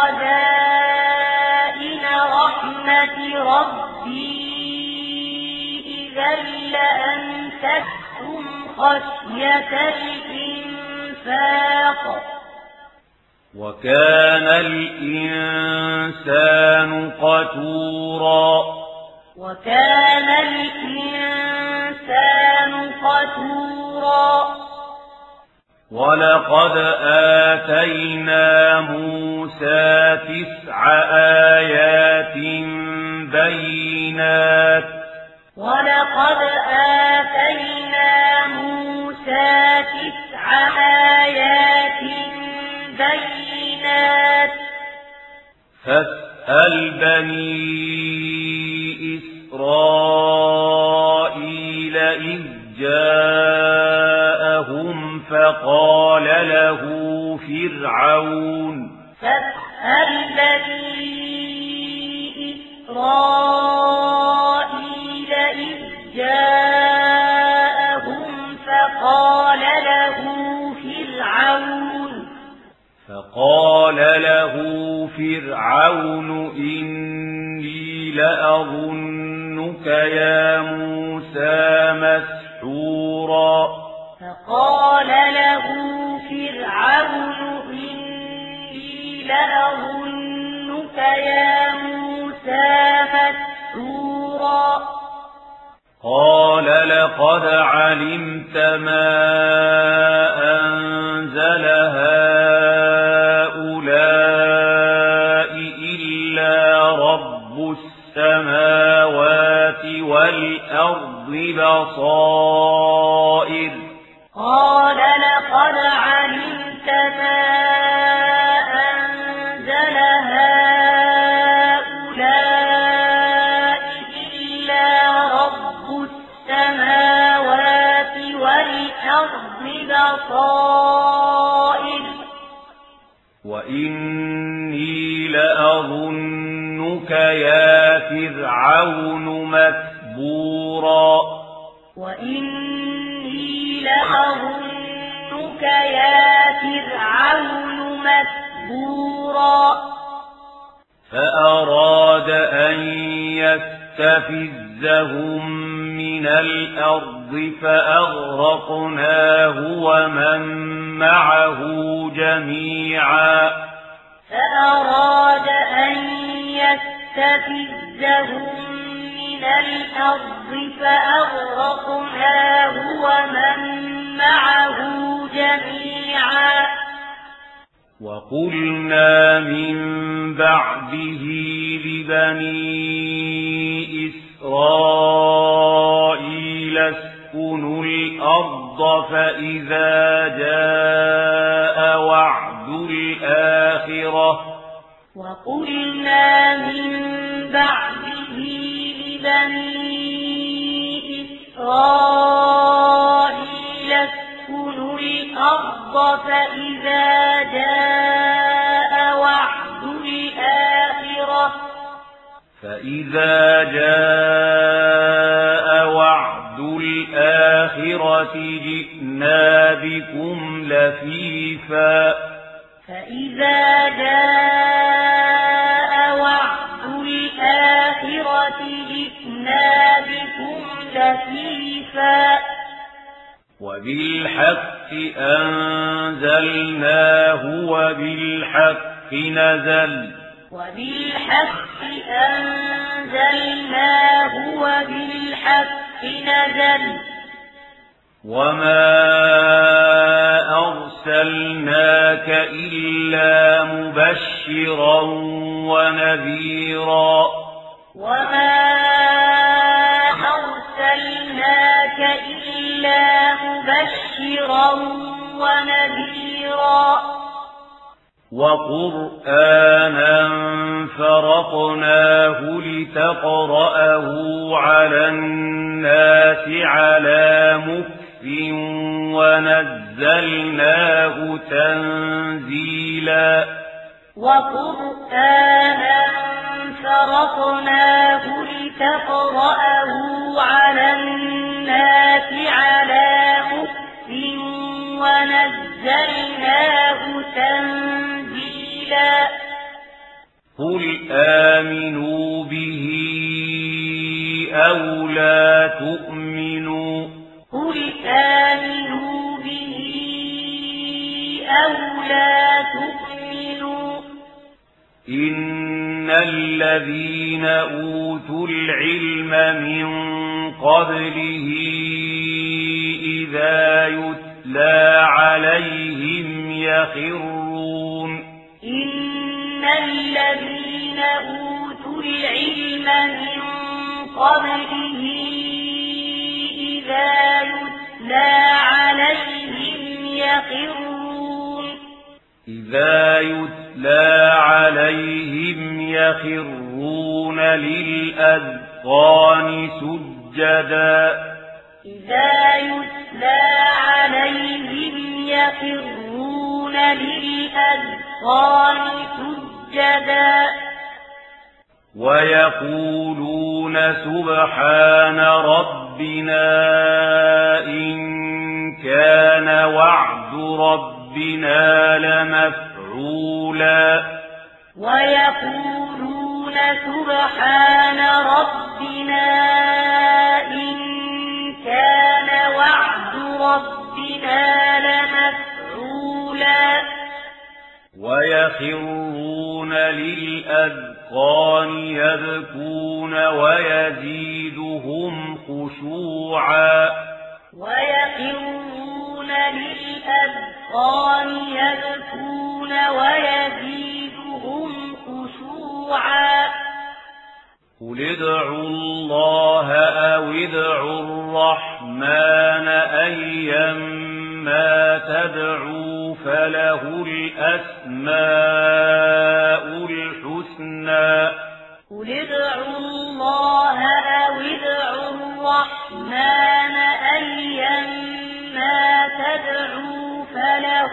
B: خزائن رحمة ربي إذا لأمسكتم خشية الإنفاق
C: وكان الإنسان قتورا
B: وكان الإنسان قتورا
C: ولقد آتينا موسى تسع آيات بينات
B: ولقد آتينا موسى تسع آيات بينات
C: فاسأل بني إسرائيل إذ جاءهم فقال له فرعون
B: فاسأل بني إسرائيل إذ جاءهم فقال له فرعون
C: فقال له فرعون إني لأظنك يا موسى مسحورا
B: فقال له فرعون إني لأظنك يا موسى مسحورا
C: قال لقد علمت ما أنزل هؤلاء إلا رب السماوات والأرض بصائر
B: قال لقد علمت ما أنزل هؤلاء إلا رب السماوات والأرض بصائر
C: وإني لأظنك يا فرعون مثبورا
B: وإني لأظنك يا فرعون مثبورا
C: فأراد أن يستفزهم من الأرض فأغرقناه ومن معه جميعا
B: فأراد أن يستفزهم من الأرض فأغرقناه ومن معه جميعا
C: وقلنا من بعده لبني إسرائيل اسكنوا الأرض فإذا جاء وعد الآخرة
B: وقلنا من بعده لبني إسرائيل اسكنوا الأرض فإذا جاء وعد الآخرة
C: فإذا جاء وعد الآخرة جئنا بكم لفيفا
B: فإذا جاء وعد الآخرة جئنا بكم لفيفا
C: وبالحق أنزلناه وبالحق نزل
B: وبالحق أنزلناه وبالحق نزل
C: وما أرسلناك إلا مبشرا ونذيرا
B: وما أرسلناك إلا مبشرا ونذيرا
C: وقرآنا فرقناه لتقرأه على الناس على مكث ونزلناه تنزيلا
B: وقرآنا فرقناه لتقرأه على الناس على مكث ونزلناه تنزيلا
C: قل آمنوا به أو لا تؤمنوا
B: قل آمنوا به أو لا تؤمنوا
C: إن الذين أوتوا العلم من قبله إذا يتلى عليهم يخرون
B: إن الذين أوتوا العلم من قبله إذا يتلى عليهم يخرون
C: إذا يتلى عليهم يخرون للأذقان سجدا
B: إذا يتلى عليهم يخرون للأذقان سجدا
C: ويقولون سبحان ربنا إن كان وعد ربنا لمفعولا
B: ويقولون سبحان ربنا إن كان وعد ربنا لمفعولا
C: ويخرون للأذقان يبكون ويزيدهم خشوعا
B: ويخرون للأذقان يبكون ويزيدهم خشوعا
C: قل ادعوا الله أو ادعوا الرحمن أيما تدعوا فله الأسماء الحسنى
B: قل ادعوا الله أو ادعوا الرحمن أيما تدعوا فله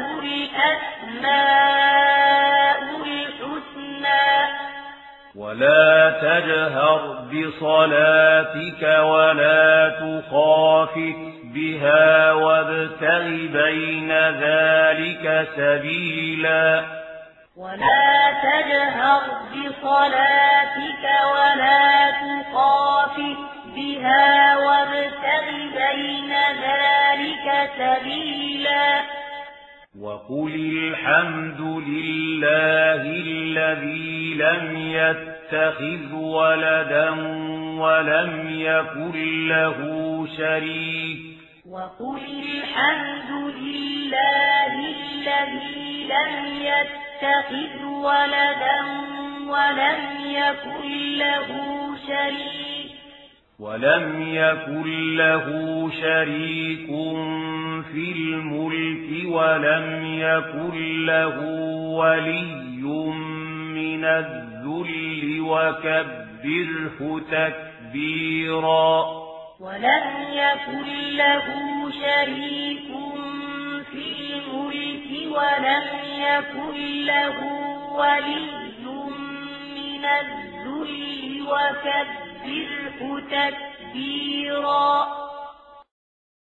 B: الأسماء الحسنى
C: ولا تجهر بصلاتك ولا تخافت بها وابتغ بين ذلك سبيلا
B: ولا تجهر بصلاتك ولا تخافت بها وابتغ بين ذلك سبيلا
C: وقل الحمد لله الذي لم يتخذ ولدا ولم يكن له شريك
B: وقل الحمد لله الذي لم يتخذ ولدا ولم يكن له شريك
C: ولم يكن له شريك في الملك ولم يكن له ولي من الذل وكبره تكبيرا
B: ولم يكن له شريك في الملك ولم يكن له ولي من الذل وكبره تكبيرا